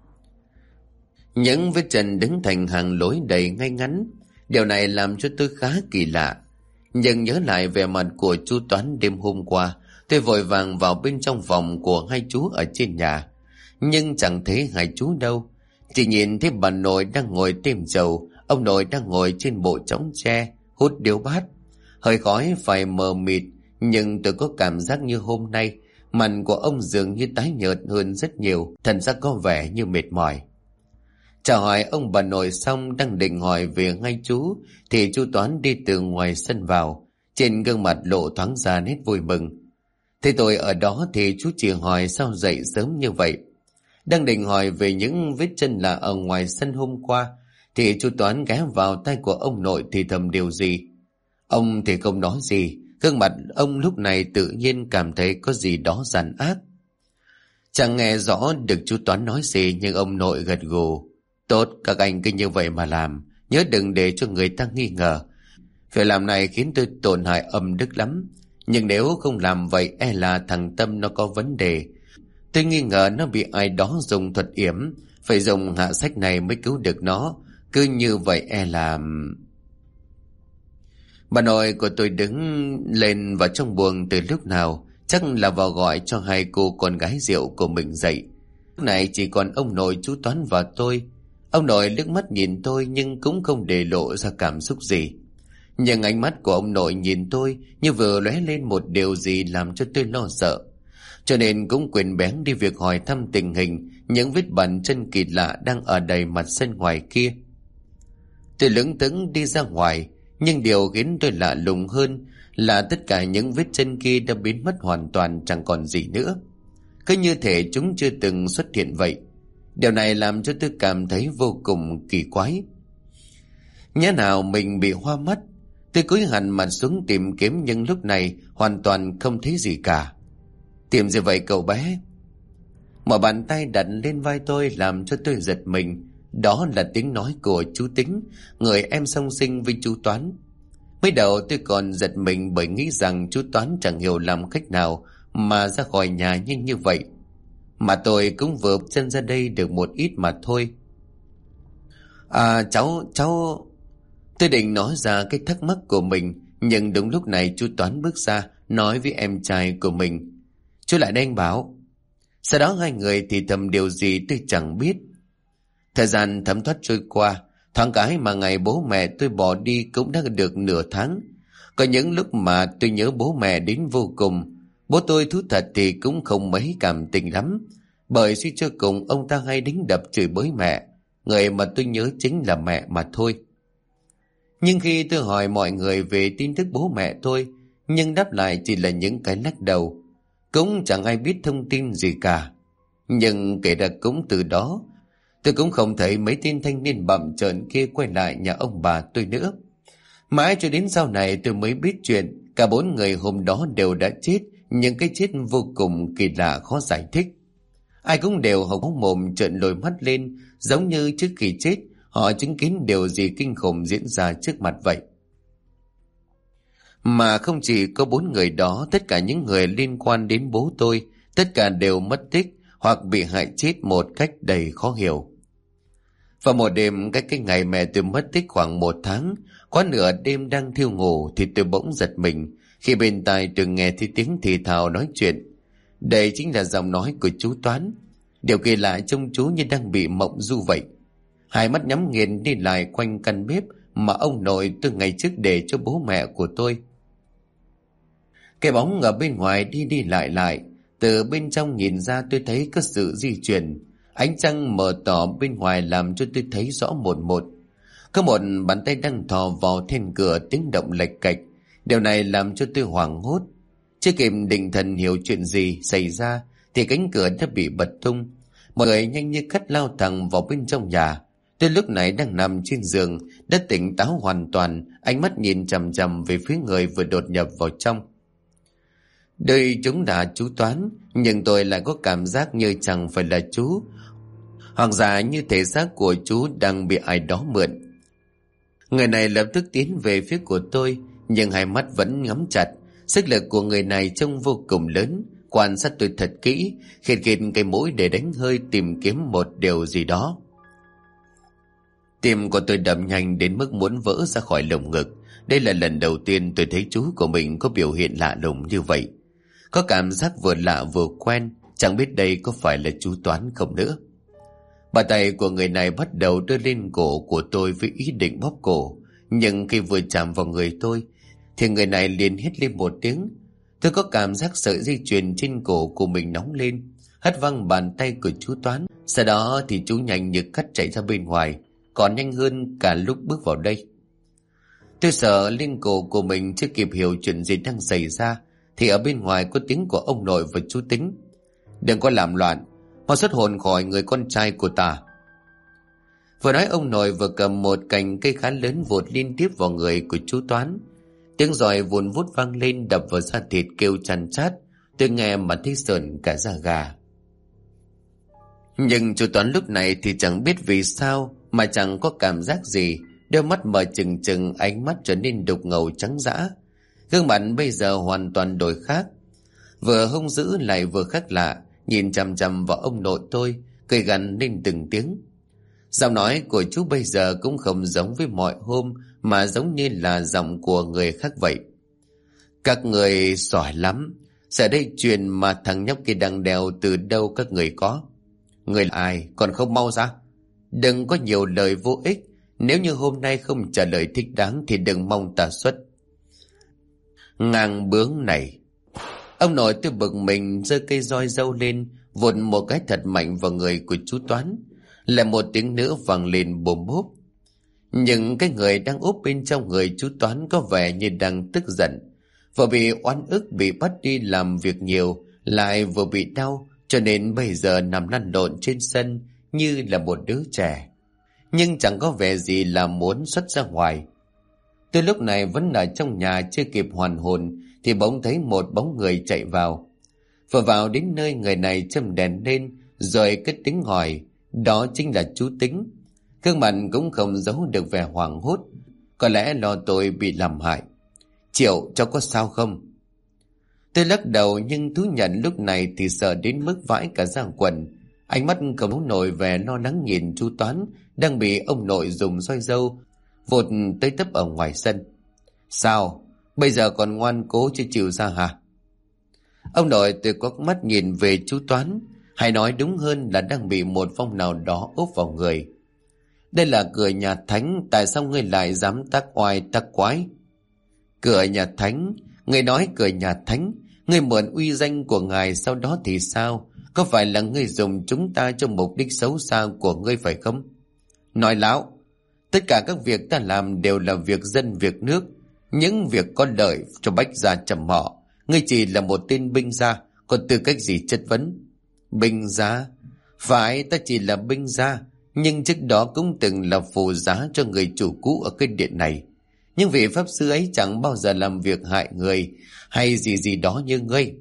Những vết chân đứng thành hàng lối đầy ngay ngắn. Điều này làm cho tôi khá kỳ lạ. Nhưng nhớ lại vẻ mặt của chú Toán đêm hôm qua, tôi vội vàng vào bên trong phòng của hai chú ở trên nhà. Nhưng chẳng thấy hai chú đâu. Chỉ nhìn thấy bà nội đang ngồi têm dầu, ông nội đang ngồi trên bộ chõng tre, hút điếu bát. Hơi khói phải mờ mịt, nhưng tôi có cảm giác như hôm nay, mặt của ông dường như tái nhợt hơn rất nhiều, thần sắc có vẻ như mệt mỏi. Chào hỏi ông bà nội xong, đang định hỏi về ngay chú, thì chú Toán đi từ ngoài sân vào, trên gương mặt lộ thoáng ra nét vui mừng. Thế tôi ở đó thì chú chỉ hỏi sao dậy sớm như vậy. Đang định hỏi về những vết chân lạ ở ngoài sân hôm qua, thì chú Toán ghé vào tay của ông nội thì thầm điều gì. Ông thì không nói gì, gương mặt ông lúc này tự nhiên cảm thấy có gì đó giàn ác. Chẳng nghe rõ được chú Toán nói gì, nhưng ông nội gật gù. Tốt, các anh cứ như vậy mà làm, nhớ đừng để cho người ta nghi ngờ. Việc làm này khiến tôi tổn hại âm đức lắm, nhưng nếu không làm vậy e là thằng Tâm nó có vấn đề. Tôi nghi ngờ nó bị ai đó dùng thuật yểm, phải dùng hạ sách này mới cứu được nó. Cứ như vậy e là... Bà nội của tôi đứng lên vào trong buồng từ lúc nào, chắc là vào gọi cho hai cô con gái rượu của mình dậy. Lúc này chỉ còn ông nội, chú Toán và tôi. Ông nội liếc mắt nhìn tôi nhưng cũng không để lộ ra cảm xúc gì. Nhưng ánh mắt của ông nội nhìn tôi như vừa lóe lên một điều gì làm cho tôi lo sợ. Cho nên cũng quên bén đi việc hỏi thăm tình hình những vết bàn chân kỳ lạ đang ở đầy mặt sân ngoài kia. Tôi lững thững đi ra ngoài, nhưng điều khiến tôi lạ lùng hơn là tất cả những vết chân kia đã biến mất hoàn toàn, chẳng còn gì nữa. Cứ như thể chúng chưa từng xuất hiện vậy. Điều này làm cho tôi cảm thấy vô cùng kỳ quái. Nhớ nào mình bị hoa mắt. Tôi cúi hẳn mặt xuống tìm kiếm, nhưng lúc này hoàn toàn không thấy gì cả. Tìm gì vậy cậu bé? Một bàn tay đặt lên vai tôi làm cho tôi giật mình. Đó là tiếng nói của chú Tính, người em song sinh với chú Toán. Mới đầu tôi còn giật mình bởi nghĩ rằng chú Toán chẳng hiểu làm cách nào mà ra khỏi nhà nhanh như vậy. Mà tôi cũng vừa chân ra đây được một ít mà thôi. Cháu... Tôi định nói ra cái thắc mắc của mình, nhưng đúng lúc này chú Toán bước ra nói với em trai của mình: "Chú lại đây anh Bảo." Sau đó hai người thì thầm điều gì tôi chẳng biết. Thời gian thấm thoát trôi qua, thoáng cái mà ngày bố mẹ tôi bỏ đi cũng đã được nửa tháng. Có những lúc mà tôi nhớ bố mẹ đến vô cùng. Bố tôi thú thật thì cũng không mấy cảm tình lắm, bởi suy cho cùng ông ta hay đánh đập chửi bới mẹ. Người mà tôi nhớ chính là mẹ mà thôi. Nhưng khi tôi hỏi mọi người về tin tức bố mẹ tôi, nhưng đáp lại chỉ là những cái lắc đầu. Cũng chẳng ai biết thông tin gì cả. Nhưng kể ra cũng từ đó, tôi cũng không thấy mấy tên thanh niên bặm trợn kia quay lại nhà ông bà tôi nữa. Mãi cho đến sau này tôi mới biết chuyện cả 4 người hôm đó đều đã chết, những cái chết vô cùng kỳ lạ khó giải thích. Ai cũng đều hộc mồm trợn lồi mắt lên, giống như trước khi chết họ chứng kiến điều gì kinh khủng diễn ra trước mặt vậy. Mà không chỉ có 4 người đó, tất cả những người liên quan đến bố tôi, tất cả đều mất tích hoặc bị hại chết một cách đầy khó hiểu. Vào một đêm cách cái ngày mẹ tôi mất tích khoảng 1 tháng, quá nửa đêm đang thiêu ngủ thì tôi bỗng giật mình khi bên tai tôi nghe thấy tiếng thì thào nói chuyện. Đây chính là giọng nói của chú Toán. Điều kỳ lạ trông chú như đang bị mộng du vậy. Hai mắt nhắm nghiền đi lại quanh căn bếp mà ông nội từ ngày trước để cho bố mẹ của tôi. Cái bóng ở bên ngoài đi đi lại, từ bên trong nhìn ra tôi thấy có sự di chuyển. Ánh trăng mờ tỏ bên ngoài làm cho tôi thấy rõ một. Có một bàn tay đang thò vào then cửa, tiếng động lệch cạch. Điều này làm cho tôi hoảng hốt. Chưa kịp định thần hiểu chuyện gì xảy ra thì cánh cửa đã bị bật tung. Một người nhanh như cắt lao thẳng vào bên trong nhà. Tôi lúc này đang nằm trên giường, đã tỉnh táo hoàn toàn, ánh mắt nhìn chằm chằm về phía người vừa đột nhập vào trong. Đây chúng là chú Toán, nhưng tôi lại có cảm giác như chẳng phải là chú, hoặc giả như thể xác của chú đang bị ai đó mượn. Người này lập tức tiến về phía của tôi, nhưng hai mắt vẫn nhắm chặt. Sức lực của người này trông vô cùng lớn. Quan sát tôi thật kỹ, khịt cái mũi để đánh hơi tìm kiếm một điều gì đó. Tim của tôi đập nhanh đến mức muốn vỡ ra khỏi lồng ngực. Đây là lần đầu tiên tôi thấy chú của mình có biểu hiện lạ lùng như vậy. Có cảm giác vừa lạ vừa quen, chẳng biết đây có phải là chú Toán không nữa. Bàn tay của người này bắt đầu đưa lên cổ của tôi với ý định bóp cổ. Nhưng khi vừa chạm vào người tôi thì người này liền hét lên một tiếng. Tôi có cảm giác sợi dây chuyền trên cổ của mình nóng lên, hất văng bàn tay của chú Toán. Sau đó thì chú nhanh như cắt chạy ra bên ngoài, còn nhanh hơn cả lúc bước vào đây. Tôi sợ lên cổ của mình, chưa kịp hiểu chuyện gì đang xảy ra thì ở bên ngoài có tiếng của ông nội và chú Tính. "Đừng có làm loạn, mau xuất hồn khỏi người con trai của ta." Vừa nói ông nội vừa cầm một cành cây khá lớn vụt liên tiếp vào người của chú Toán. Tiếng giòi vụn vút vang lên đập vào da thịt kêu chăn chát. Tôi nghe mà thấy sởn cả da gà. Nhưng chú Toán lúc này thì chẳng biết vì sao mà chẳng có cảm giác gì. Đôi mắt mở trừng trừng, ánh mắt trở nên đục ngầu trắng dã. Gương mặt bây giờ hoàn toàn đổi khác, vừa hung dữ lại vừa khác lạ, nhìn chằm chằm vào ông nội tôi, cười gằn lên từng tiếng. Giọng nói của chú bây giờ cũng không giống với mọi hôm, mà giống như là giọng của người khác vậy. "Các người giỏi lắm, giờ đây chuyện mà thằng nhóc kia đang đeo từ đâu các người có? Người là ai, còn không mau ra? Đừng có nhiều lời vô ích, nếu như hôm nay không trả lời thích đáng thì đừng mong ta xuất." Ngang bướng này! Ông nội tôi bực mình giơ cây roi râu lên, vụt một cái thật mạnh vào người của chú Toán. Lại một tiếng nữa vang lên bồm bốp. Nhưng cái người đang úp bên trong người chú Toán có vẻ như đang tức giận. Vừa bị oan ức, bị bắt đi làm việc nhiều, lại vừa bị đau, cho nên bây giờ nằm lăn lộn trên sân như là một đứa trẻ, nhưng chẳng có vẻ gì là muốn xuất ra ngoài. Tôi lúc này vẫn ở trong nhà, chưa kịp hoàn hồn thì bỗng thấy một bóng người chạy vào. Vừa vào đến nơi, người này châm đèn lên rồi cất tiếng hỏi. Đó chính là chú Tính. gương mặt cũng không giấu được vẻ hoảng hốt, có lẽ lo tôi bị làm hại. Triệu, cháu có sao không? Tôi lắc đầu nhưng thú nhận lúc này thì sợ đến mức vãi cả da quần. Ánh mắt không nổi về lo lắng nhìn chú Toán đang bị ông nội dùng roi râu vụt tới tấp ở ngoài sân. Sao? Bây giờ còn ngoan cố chưa chịu ra hả? Ông nội tôi có mắt nhìn về chú Toán, hay nói đúng hơn là đang bị một phong nào đó úp vào người. Đây là cửa nhà thánh, tại sao ngươi lại dám tác oai tác quái? Cửa nhà thánh? Ngươi nói cửa nhà thánh? Ngươi mượn uy danh của ngài, sau đó thì sao? Có phải là ngươi dùng chúng ta cho mục đích xấu xa của ngươi phải không? Nói láo. Tất cả các việc ta làm đều là việc dân việc nước, những việc có lợi cho Bách gia Trầm Họ. Ngươi chỉ là một tên binh gia, còn tư cách gì chất vấn? Binh gia? Phải, ta chỉ là binh gia, nhưng trước đó cũng từng là phù giá cho người chủ cũ ở cái điện này. Nhưng vị pháp sư ấy chẳng bao giờ làm việc hại người hay gì gì đó như ngươi.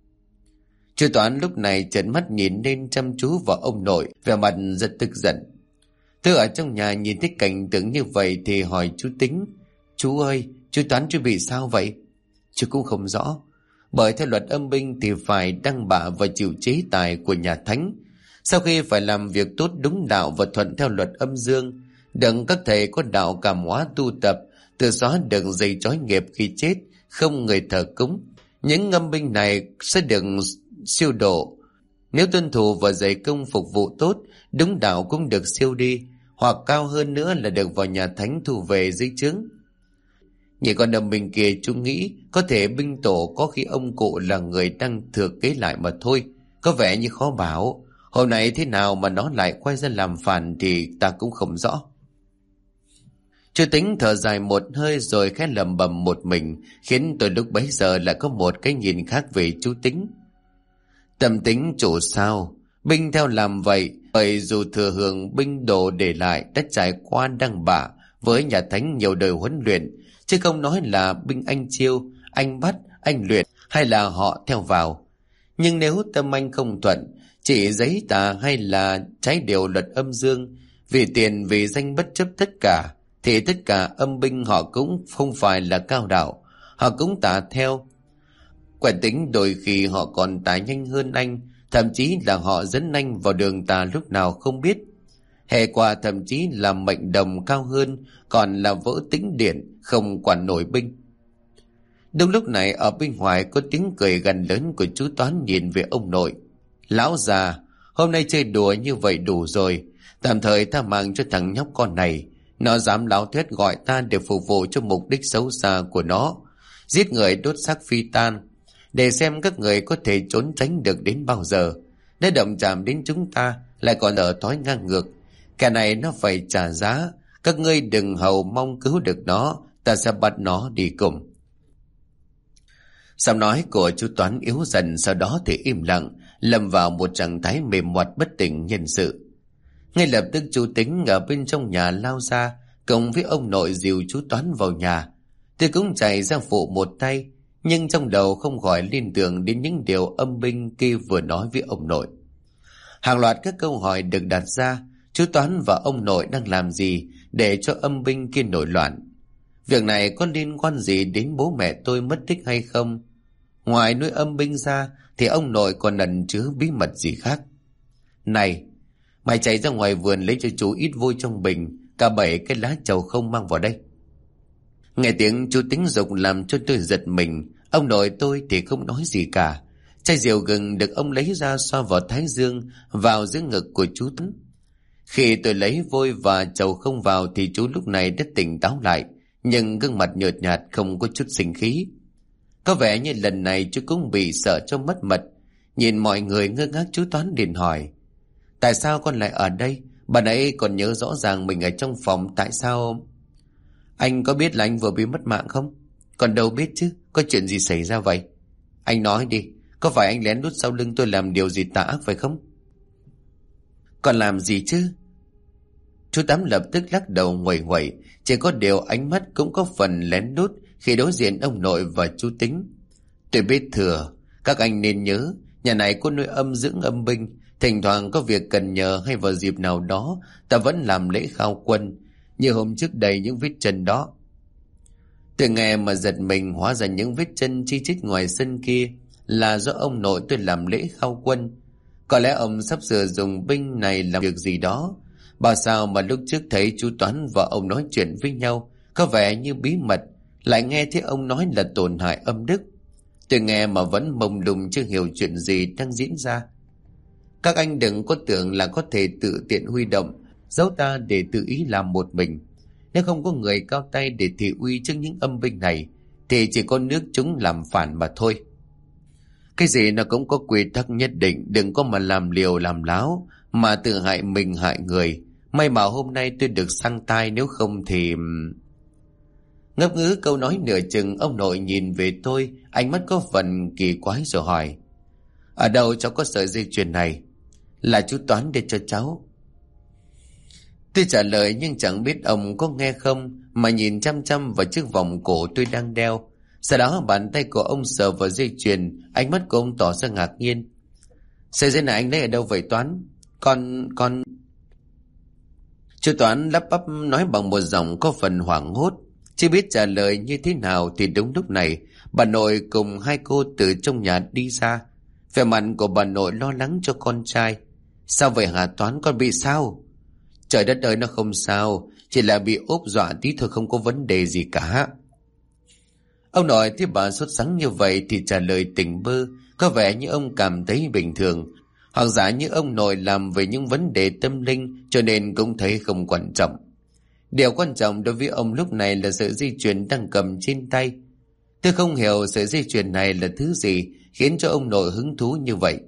Chú Toán lúc này trợn mắt nhìn lên chăm chú vào ông nội, vẻ mặt rất tức giận. Tôi ở trong nhà nhìn thấy cảnh tượng như vậy thì hỏi chú Tính. Chú ơi, chú Toán chú bị sao vậy? Chú cũng không rõ. Bởi theo luật âm binh thì phải đăng bạ và chịu chế tài của nhà thánh. Sau khi phải làm việc tốt đúng đạo và thuận theo luật âm dương, đừng các thầy có đạo cảm hóa tu tập, tự xóa được dây trói nghiệp khi chết, không người thờ cúng. Những âm binh này sẽ được siêu độ. Nếu tuân thủ và dạy công phục vụ tốt, đúng đạo cũng được siêu đi, hoặc cao hơn nữa là được vào nhà thánh thu về dưới trướng. Nhìn con âm binh kia, chú nghĩ có thể binh tổ có khi ông cụ là người đang thừa kế lại mà thôi. Có vẻ như khó bảo. Hôm nay thế nào mà nó lại quay ra làm phản thì ta cũng không rõ. Chú Tính thở dài một hơi rồi khẽ lẩm bẩm một mình, khiến tôi lúc bấy giờ lại có một cái nhìn khác về chú Tính. Tâm tính chủ sao? Binh theo làm vậy, bởi dù thừa hưởng binh đồ để lại đã trải qua đăng bạ với nhà thánh nhiều đời huấn luyện, chứ không nói là binh anh chiêu, anh bắt, anh luyện hay là họ theo vào. Nhưng nếu tâm anh không thuận, chỉ giấy tà hay là trái điều luật âm dương, vì tiền vì danh bất chấp tất cả, thì tất cả âm binh họ cũng không phải là cao đạo, họ cũng tà theo. Quả tính đôi khi họ còn tà nhanh hơn anh, thậm chí là họ dẫn anh vào đường tà lúc nào không biết. Hệ quả thậm chí là mệnh đồng cao hơn, còn là vỡ tĩnh điện, không quản nổi binh. Đúng lúc này ở bên ngoài có tiếng cười gần lớn của chú Toán nhìn về ông nội. Lão già, hôm nay chơi đùa như vậy đủ rồi, tạm thời ta mang cho thằng nhóc con này. Nó dám láo thuyết gọi ta để phục vụ cho mục đích xấu xa của nó, giết người đốt xác phi tan, để xem các người có thể trốn tránh được đến bao giờ. Nếu động chạm đến chúng ta lại còn ở thói ngang ngược, kẻ này nó phải trả giá. Các ngươi đừng hầu mong cứu được nó, ta sẽ bắt nó đi cùng. Giọng nói của chú Toán yếu dần, sau đó thì im lặng, lâm vào một trạng thái mềm mọt bất tỉnh nhân sự. Ngay lập tức chú Tính ở bên trong nhà lao ra, cùng với ông nội dìu chú Toán vào nhà. Tôi cũng chạy ra phụ một tay, nhưng trong đầu không khỏi liên tưởng đến những điều âm binh kia vừa nói với ông nội. Hàng loạt các câu hỏi được đặt ra, chú Toán và ông nội đang làm gì để cho âm binh kia nổi loạn? Việc này có liên quan gì đến bố mẹ tôi mất tích hay không? Ngoài nuôi âm binh ra thì ông nội còn ẩn chứa bí mật gì khác? Này, mày chạy ra ngoài vườn lấy cho chú ít vôi trong bình, cả 7 cái lá trầu không mang vào đây. Nghe tiếng chú Tính dục làm cho tôi giật mình. Ông nội tôi thì không nói gì cả. Chai rượu gừng được ông lấy ra xoa vào thái dương, vào dưới ngực của chú Tính. Khi tôi lấy vôi và trầu không vào thì chú lúc này đã tỉnh táo lại, nhưng gương mặt nhợt nhạt không có chút sinh khí. Có vẻ như lần này chú cũng bị sợ cho mất mật. Nhìn mọi người ngơ ngác, chú Toán liền hỏi: tại sao con lại ở đây? Bà nãy còn nhớ rõ ràng mình ở trong phòng, tại sao? Anh có biết là anh vừa bị mất mạng không? Còn đâu biết chứ, có chuyện gì xảy ra vậy? Anh nói đi, có phải anh lén lút sau lưng tôi làm điều gì tà ác phải không? Còn làm gì chứ? Chú Tám lập tức lắc đầu nguậy nguậy, chỉ có điều ánh mắt cũng có phần lén lút khi đối diện ông nội và chú Tính. Tôi biết thừa, các anh nên nhớ, nhà này có nuôi âm dưỡng âm binh, Thỉnh thoảng có việc cần nhờ hay vào dịp nào đó, ta vẫn làm lễ khao quân, như hôm trước đây những vết chân đó. Tôi nghe mà giật mình, hóa ra những vết chân chi chít ngoài sân kia là do ông nội tôi làm lễ khao quân. Có lẽ ông sắp sửa dùng binh này làm việc gì đó. Bảo sao mà lúc trước thấy chú Toán và ông nói chuyện với nhau có vẻ như bí mật, lại nghe thấy ông nói là tổn hại âm đức. Tôi nghe mà vẫn mông lung chưa hiểu chuyện gì đang diễn ra. Các anh đừng có tưởng là có thể tự tiện huy động giấu ta để tự ý làm một mình. Nếu không có người cao tay để thị uy trước những âm binh này thì chỉ có nước chúng làm phản mà thôi. Cái gì nó cũng có quy tắc nhất định, đừng có mà làm liều làm láo mà tự hại mình hại người. May mà hôm nay tôi được sang tai, nếu không thì... Ngấp ngứ câu nói nửa chừng, ông nội nhìn về tôi, ánh mắt có phần kỳ quái rồi hỏi: ở đâu cháu có sợi dây chuyền này? Là chú Toán để cho cháu. Tôi trả lời nhưng chẳng biết ông có nghe không, mà nhìn chăm chăm vào chiếc vòng cổ tôi đang đeo. Sau đó bàn tay của ông sờ vào dây chuyền, ánh mắt của ông tỏ ra ngạc nhiên. Sợi dây này anh lấy ở đâu vậy Toán? Con... Chú Toán lắp bắp nói bằng một giọng có phần hoảng hốt. Chưa biết trả lời như thế nào thì đúng lúc này bà nội cùng hai cô từ trong nhà đi ra. Vẻ mặt của bà nội lo lắng cho con trai. Sao vậy hả Toán, con bị sao? Trời đất ơi, nó không sao, chỉ là bị ốp dọa tí thôi, không có vấn đề gì cả. Ông nội thấy bà sốt sắng như vậy thì trả lời tỉnh bơ, có vẻ như ông cảm thấy bình thường, hoặc giả như ông nội làm về những vấn đề tâm linh cho nên cũng thấy không quan trọng. Điều quan trọng đối với ông lúc này là sợi dây chuyền đang cầm trên tay. Tôi không hiểu sợi dây chuyền này là thứ gì khiến cho ông nội hứng thú như vậy.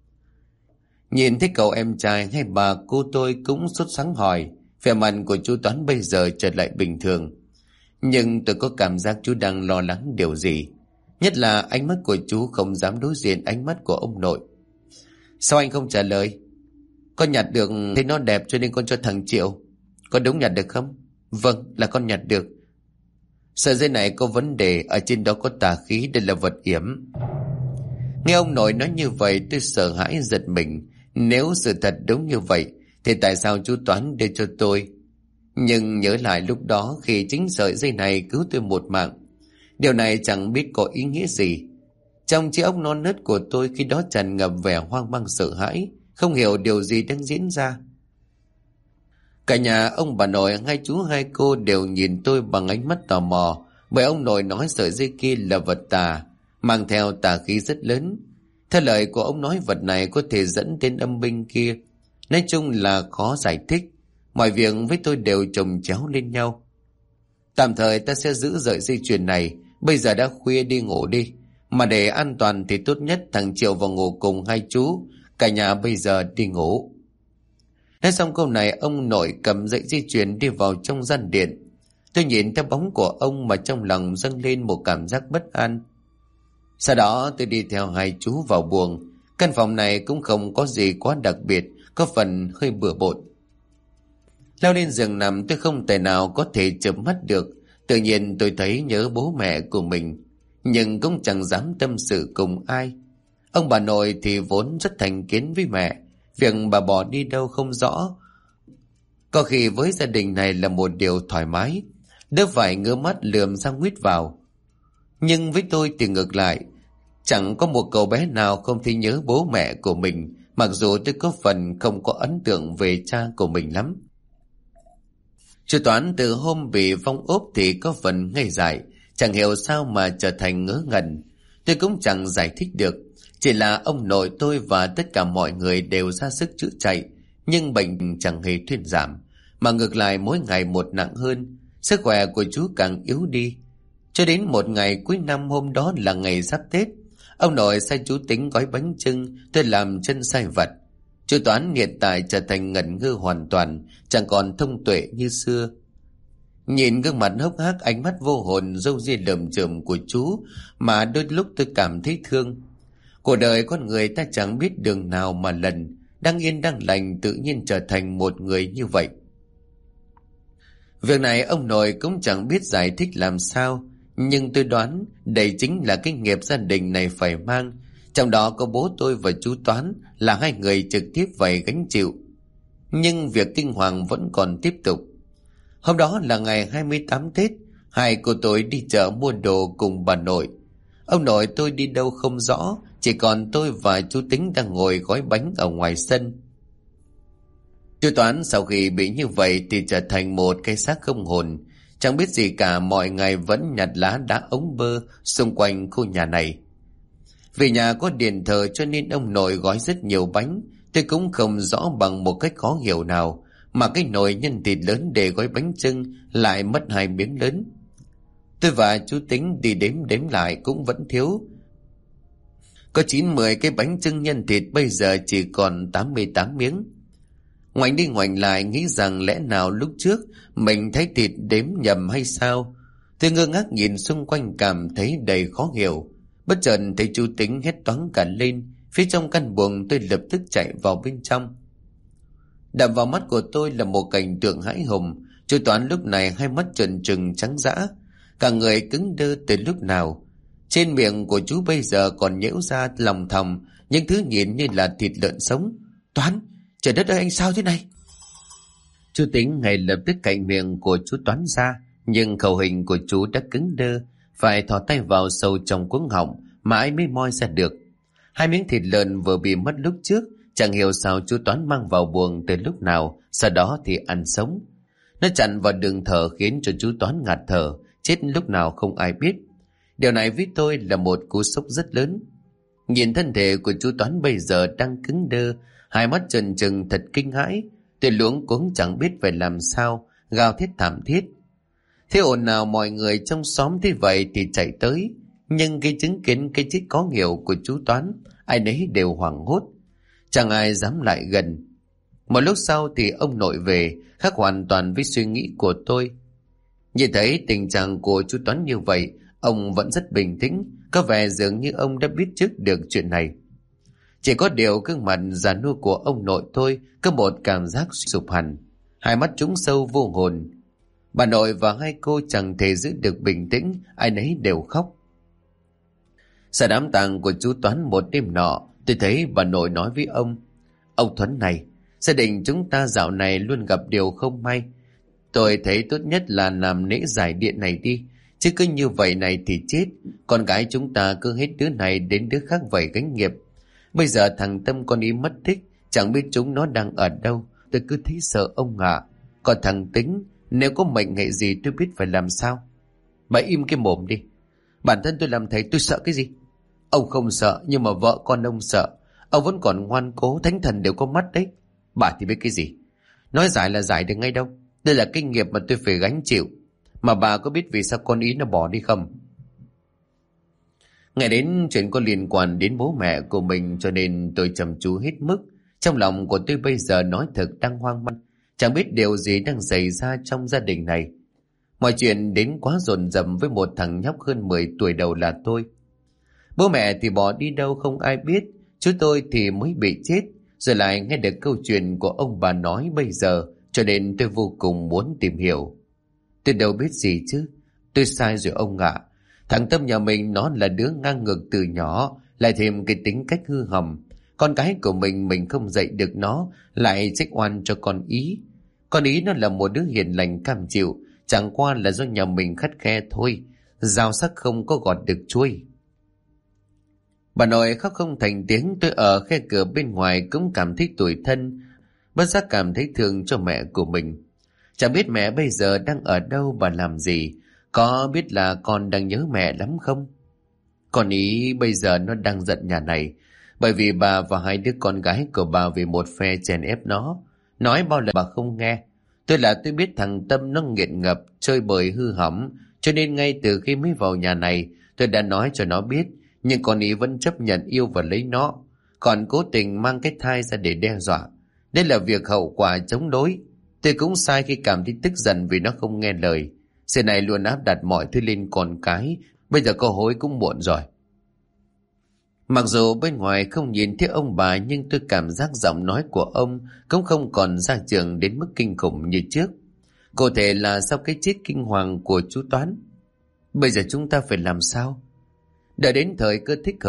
Nhìn thấy cậu em trai hay bà cô tôi cũng sốt sắng hỏi, vẻ mặt của chú Toán bây giờ trở lại bình thường. Nhưng tôi có cảm giác chú đang lo lắng điều gì. Nhất là ánh mắt của chú không dám đối diện ánh mắt của ông nội. Sao anh không trả lời? Con nhặt được thấy nó đẹp cho nên con cho thằng Triệu. Con đúng nhặt được không? Vâng, là con nhặt được. Sợi dây này có vấn đề, ở trên đó có tà khí, đây là vật yểm. Nghe ông nội nói như vậy tôi sợ hãi giật mình. Nếu sự thật đúng như vậy thì tại sao chú Toán đưa cho tôi? Nhưng nhớ lại lúc đó khi chính sợi dây này cứu tôi một mạng, điều này chẳng biết có ý nghĩa gì. Trong trí óc non nớt của tôi khi đó tràn ngập vẻ hoang mang sợ hãi, không hiểu điều gì đang diễn ra. Cả nhà ông bà nội, hai chú hai cô đều nhìn tôi bằng ánh mắt tò mò, bởi ông nội nói sợi dây kia là vật tà, mang theo tà khí rất lớn. Theo lời của ông nói vật này có thể dẫn đến âm binh kia. Nói chung là khó giải thích. Mọi việc với tôi đều chồng chéo lên nhau. Tạm thời ta sẽ giữ sợi dây chuyền này. Bây giờ đã khuya, đi ngủ đi. Mà để an toàn thì tốt nhất thằng Triệu vào ngủ cùng hai chú. Cả nhà bây giờ đi ngủ. Nói xong câu này, ông nội cầm sợi dây chuyền đi vào trong gian điện. Tôi nhìn theo bóng của ông mà trong lòng dâng lên một cảm giác bất an. Sau đó tôi đi theo hai chú vào buồng. Căn phòng này cũng không có gì quá đặc biệt, có phần hơi bừa bộn. Leo lên giường nằm, tôi không thể nào có thể chợp mắt được. Tự nhiên tôi thấy nhớ bố mẹ của mình, nhưng cũng chẳng dám tâm sự cùng ai. Ông bà nội thì vốn rất thành kiến với mẹ, việc bà bỏ đi đâu không rõ. Có khi với gia đình này là một điều thoải mái, đỡ phải ngơ mắt lườm sang nguyết vào. Nhưng với tôi thì ngược lại, chẳng có một cậu bé nào không thấy nhớ bố mẹ của mình, mặc dù tôi có phần không có ấn tượng về cha của mình lắm. Chú Toán từ hôm bị vong ốp thì có phần ngây dại, chẳng hiểu sao mà trở thành ngớ ngẩn. Tôi cũng chẳng giải thích được, chỉ là ông nội tôi và tất cả mọi người đều ra sức chữa chạy, nhưng bệnh chẳng hề thuyên giảm, mà ngược lại mỗi ngày một nặng hơn. Sức khỏe của chú càng yếu đi. Cho đến một ngày cuối năm, hôm đó là ngày giáp Tết, ông nội sai chú Tính gói bánh chưng, tôi làm chân sai vặt. Chú Toán hiện tại trở thành ngẩn ngơ hoàn toàn, chẳng còn thông tuệ như xưa. Nhìn gương mặt hốc hác, ánh mắt vô hồn, râu ria lởm chởm của chú mà đôi lúc tôi cảm thấy thương. Cuộc đời con người ta chẳng biết đường nào mà lần, đang yên đang lành tự nhiên trở thành một người như vậy. Việc này ông nội cũng chẳng biết giải thích làm sao, nhưng tôi đoán đây chính là cái nghiệp gia đình này phải mang. Trong đó có bố tôi và chú Toán là hai người trực tiếp phải gánh chịu. Nhưng việc kinh hoàng vẫn còn tiếp tục. Hôm đó là ngày 28 Tết, hai cô tôi đi chợ mua đồ cùng bà nội. Ông nội tôi đi đâu không rõ, chỉ còn tôi và chú Tính đang ngồi gói bánh ở ngoài sân. Chú Toán sau khi bị như vậy thì trở thành một cái xác không hồn, chẳng biết gì cả, mọi ngày vẫn nhặt lá đá ống bơ xung quanh khu nhà này. Vì nhà có điện thờ cho nên ông nội gói rất nhiều bánh, tôi cũng không rõ bằng một cách khó hiểu nào mà cái nồi nhân thịt lớn để gói bánh chưng lại mất 2 miếng lớn. Tôi và chú Tính đi đếm lại cũng vẫn thiếu. Có 90 cái bánh chưng nhân thịt, bây giờ chỉ còn 88 miếng. Ngoảnh đi ngoảnh lại nghĩ rằng lẽ nào lúc trước mình thấy thịt đếm nhầm hay sao. Tôi ngơ ngác nhìn xung quanh cảm thấy đầy khó hiểu. Bất chợt thấy chú Tính hét toáng cả lên. Phía trong căn buồng tôi lập tức chạy vào bên trong. Đập vào mắt của tôi là một cảnh tượng hãi hùng. Chú Toán lúc này hai mắt trợn trừng trắng dã, cả người cứng đơ từ lúc nào. Trên miệng của chú bây giờ còn nhễu ra lòng thòng những thứ nhìn như là thịt lợn sống. Toán, trời đất ơi, anh sao thế này? Chú Tính ngay lập tức cạnh miệng của chú Toán ra, nhưng khẩu hình của chú đã cứng đơ, phải thò tay vào sâu trong cuống họng mà ai mới moi ra được. 2 miếng thịt lợn vừa bị mất lúc trước, chẳng hiểu sao chú Toán mang vào buồng từ lúc nào, sau đó thì ăn sống. Nó chặn vào đường thở khiến cho chú Toán ngạt thở, chết lúc nào không ai biết. Điều này với tôi là một cú sốc rất lớn. Nhìn thân thể của chú Toán bây giờ đang cứng đơ, hai mắt trừng trừng thật kinh hãi. Tôi luống cuống chẳng biết phải làm sao, gào thét thảm thiết. Thế ồn nào mọi người trong xóm thế vậy thì chạy tới, nhưng khi chứng kiến cái chết có hiểu của chú Toán, ai nấy đều hoảng hốt, chẳng ai dám lại gần. Một lúc sau thì ông nội về, khác hoàn toàn với suy nghĩ của tôi. Nhìn thấy tình trạng của chú Toán như vậy, ông vẫn rất bình tĩnh, có vẻ dường như ông đã biết trước được chuyện này. Chỉ có điều gương mặt già nua của ông nội tôi có một cảm giác sụp hẳn, hai mắt trũng sâu vô hồn. Bà nội và hai cô chẳng thể giữ được bình tĩnh, ai nấy đều khóc. Sau đám tang của chú Toán một đêm nọ, tôi thấy bà nội nói với ông Thuấn này, gia đình chúng ta dạo này luôn gặp điều không may. Tôi thấy tốt nhất là làm lễ giải điện này đi, chứ cứ như vậy này thì chết. Con gái chúng ta cứ hết đứa này đến đứa khác vậy gánh nghiệp. Bây giờ thằng Tâm con ý mất tích, chẳng biết chúng nó đang ở đâu. Tôi cứ thấy sợ ông ạ. Còn thằng Tính, nếu có mệnh hệ gì tôi biết phải làm sao. Bà im cái mồm đi. Bản thân tôi làm thầy tôi sợ cái gì? Ông không sợ, nhưng mà vợ con ông sợ. Ông vẫn còn ngoan cố, thánh thần đều có mắt đấy. Bà thì biết cái gì? Nói giải là giải được ngay đâu. Đây là kinh nghiệm mà tôi phải gánh chịu. Mà bà có biết vì sao con ý nó bỏ đi không? Nghe đến chuyện có liên quan đến bố mẹ của mình cho nên tôi chăm chú hết mức. Trong lòng của tôi bây giờ nói thật đang hoang mang, chẳng biết điều gì đang xảy ra trong gia đình này. Mọi chuyện đến quá dồn dập với một thằng nhóc hơn 10 tuổi đầu là tôi. Bố mẹ thì bỏ đi đâu không ai biết, chú tôi thì mới bị chết, rồi lại nghe được câu chuyện của ông bà nói bây giờ, cho nên tôi vô cùng muốn tìm hiểu. Tôi đâu biết gì chứ, tôi sai rồi ông ạ. Thằng Tâm nhà mình nó là đứa ngang ngược từ nhỏ, lại thêm cái tính cách hư hỏng. Con cái của mình không dạy được nó, lại trách oan cho con Ý. Con Ý nó là một đứa hiền lành cam chịu, chẳng qua là do nhà mình khắt khe thôi, dao sắc không có gọt được chuôi. Bà nội khóc không thành tiếng, tôi ở khe cửa bên ngoài cũng cảm thấy tủi thân, bất giác cảm thấy thương cho mẹ của mình. Chẳng biết mẹ bây giờ đang ở đâu và làm gì, có biết là con đang nhớ mẹ lắm không? Con Ý bây giờ nó đang giận nhà này, bởi vì bà và hai đứa con gái của bà vì một phe chèn ép nó, nói bao lời bà không nghe. Tôi biết thằng Tâm nó nghiện ngập, chơi bời hư hỏng, cho nên ngay từ khi mới vào nhà này, tôi đã nói cho nó biết, nhưng con Ý vẫn chấp nhận yêu và lấy nó, còn cố tình mang cái thai ra để đe dọa. Đây là việc hậu quả chống đối. Tôi cũng sai khi cảm thấy tức giận vì nó không nghe lời. Sự này luôn áp đặt mọi thứ lên con cái, bây giờ có hối cũng muộn rồi. Mặc dù bên ngoài không nhìn thấy ông bà, nhưng tôi cảm giác giọng nói của ông cũng không còn ra trường đến mức kinh khủng như trước. Cụ thể là sau cái chết kinh hoàng của chú Toán. Bây giờ chúng ta phải làm sao? Đợi đến thời cơ thích hợp,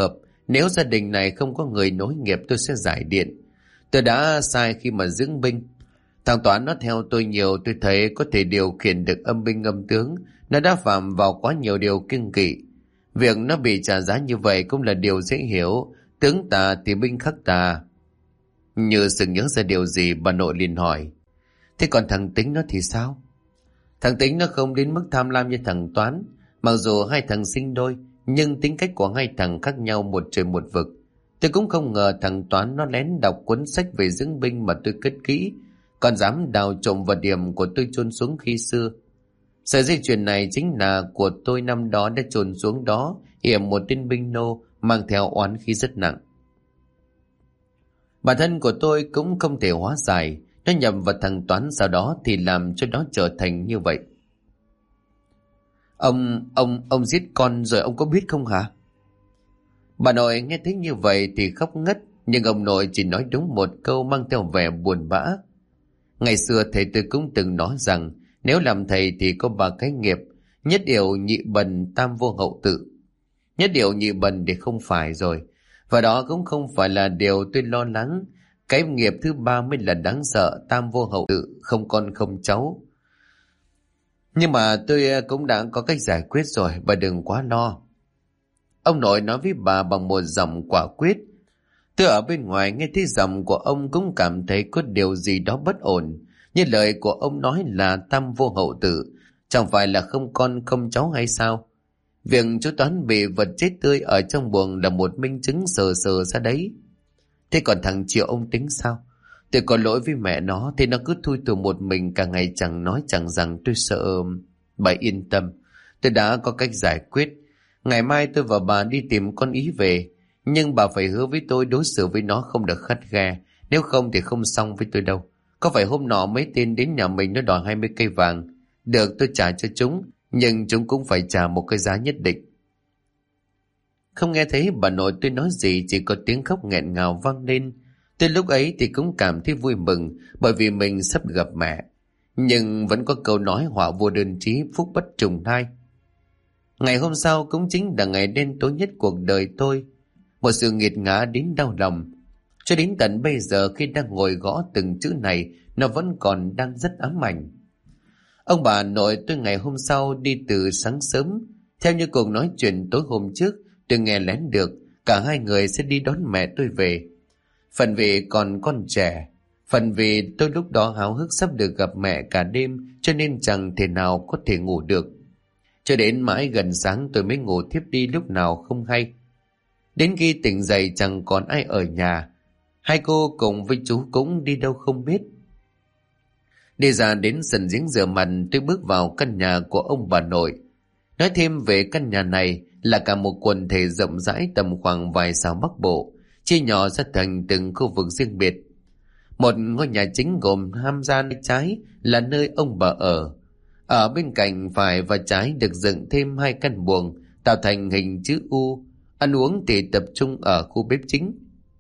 Nếu gia đình này không có người nối nghiệp tôi sẽ giải điện. Tôi đã sai khi mà dưỡng binh. Thằng Toán nó theo tôi nhiều, tôi thấy có thể điều khiển được âm binh âm tướng. Nó đã phạm vào quá nhiều điều kiêng kỵ. Việc nó bị trả giá như vậy cũng là điều dễ hiểu. Tướng tà thì binh khắc tà. Như sực nhớ ra điều gì, bà nội liền hỏi. Thế còn thằng Tính nó thì sao? Thằng Tính nó không đến mức tham lam như thằng Toán. Mặc dù hai thằng sinh đôi, nhưng tính cách của hai thằng khác nhau một trời một vực. Tôi cũng không ngờ thằng Toán nó lén đọc cuốn sách về dưỡng binh mà tôi cất kỹ, còn dám đào trộm vật điểm của tôi chôn xuống khi xưa. Sợi dây chuyền này chính là của tôi năm đó đã chôn xuống đó, hiểm một tên binh nô mang theo oán khí rất nặng. Bản thân của tôi cũng không thể hóa giải, nó nhầm vào thằng Toán, sau đó thì làm cho nó trở thành như vậy. Ông giết con rồi ông có biết không hả? Bà nội nghe thấy như vậy thì khóc ngất, nhưng ông nội chỉ nói đúng một câu mang theo vẻ buồn bã. Ngày xưa thầy tôi cũng từng nói rằng nếu làm thầy thì có 3 cái nghiệp: nhất điều, nhị bần, tam vô hậu tự. Nhất điều nhị bần thì không phải rồi, và đó cũng không phải là điều tôi lo lắng. Cái nghiệp thứ 3 mới là đáng sợ, tam vô hậu tự, không con không cháu. Nhưng mà tôi cũng đã có cách giải quyết rồi, bà đừng quá lo. Ông nội nói với bà bằng một giọng quả quyết. Tôi ở bên ngoài nghe thấy giọng của ông cũng cảm thấy có điều gì đó bất ổn. Như lời của ông nói là tam vô hậu tử, chẳng phải là không con không cháu hay sao? Việc chú Toán bị vật chết tươi ở trong buồng là một minh chứng sờ sờ ra đấy. Thế còn thằng Triệu ông tính sao? Tôi có lỗi với mẹ nó, thì nó cứ thui tủi một mình cả ngày, chẳng nói chẳng rằng. Tôi sợ. Bà yên tâm, tôi đã có cách giải quyết. Ngày mai tôi và bà đi tìm con Ý về, nhưng bà phải hứa với tôi đối xử với nó không được khắt khe, nếu không thì không xong với tôi đâu. Có phải hôm nọ mấy tên đến nhà mình nó đòi 20 cây vàng? Được, tôi trả cho chúng, nhưng chúng cũng phải trả một cái giá nhất định. Không nghe thấy bà nội tôi nói gì, chỉ có tiếng khóc nghẹn ngào vang lên. Tôi lúc ấy thì cũng cảm thấy vui mừng, bởi vì mình sắp gặp mẹ. Nhưng vẫn có câu nói họa vô đơn chí, phúc bất trùng thai. Ngày hôm sau cũng chính là ngày đen tối nhất cuộc đời tôi. Một sự nghiệt ngã đến đau lòng. Cho đến tận bây giờ khi đang ngồi gõ từng chữ này, nó vẫn còn đang rất ám ảnh. Ông bà nội tôi ngày hôm sau đi từ sáng sớm. Theo như cuộc nói chuyện tối hôm trước, tôi nghe lén được cả hai người sẽ đi đón mẹ tôi về. Phần vì còn con trẻ, phần vì tôi lúc đó háo hức sắp được gặp mẹ cả đêm, cho nên chẳng thể nào có thể ngủ được. Cho đến mãi gần sáng tôi mới ngủ thiếp đi lúc nào không hay. Đến khi tỉnh dậy chẳng còn ai ở nhà. Hai cô cùng với chú cũng đi đâu không biết. Đi ra đến sân giếng rửa mặt, tôi bước vào căn nhà của ông bà nội. Nói thêm về căn nhà này là cả một quần thể rộng rãi tầm khoảng vài sào Bắc Bộ, chia nhỏ ra thành từng khu vực riêng biệt. Một ngôi nhà chính gồm 2 gian, trái là nơi ông bà ở. Ở bên cạnh phải và trái được dựng thêm 2 căn buồng tạo thành hình chữ U. Ăn uống thì tập trung ở khu bếp chính.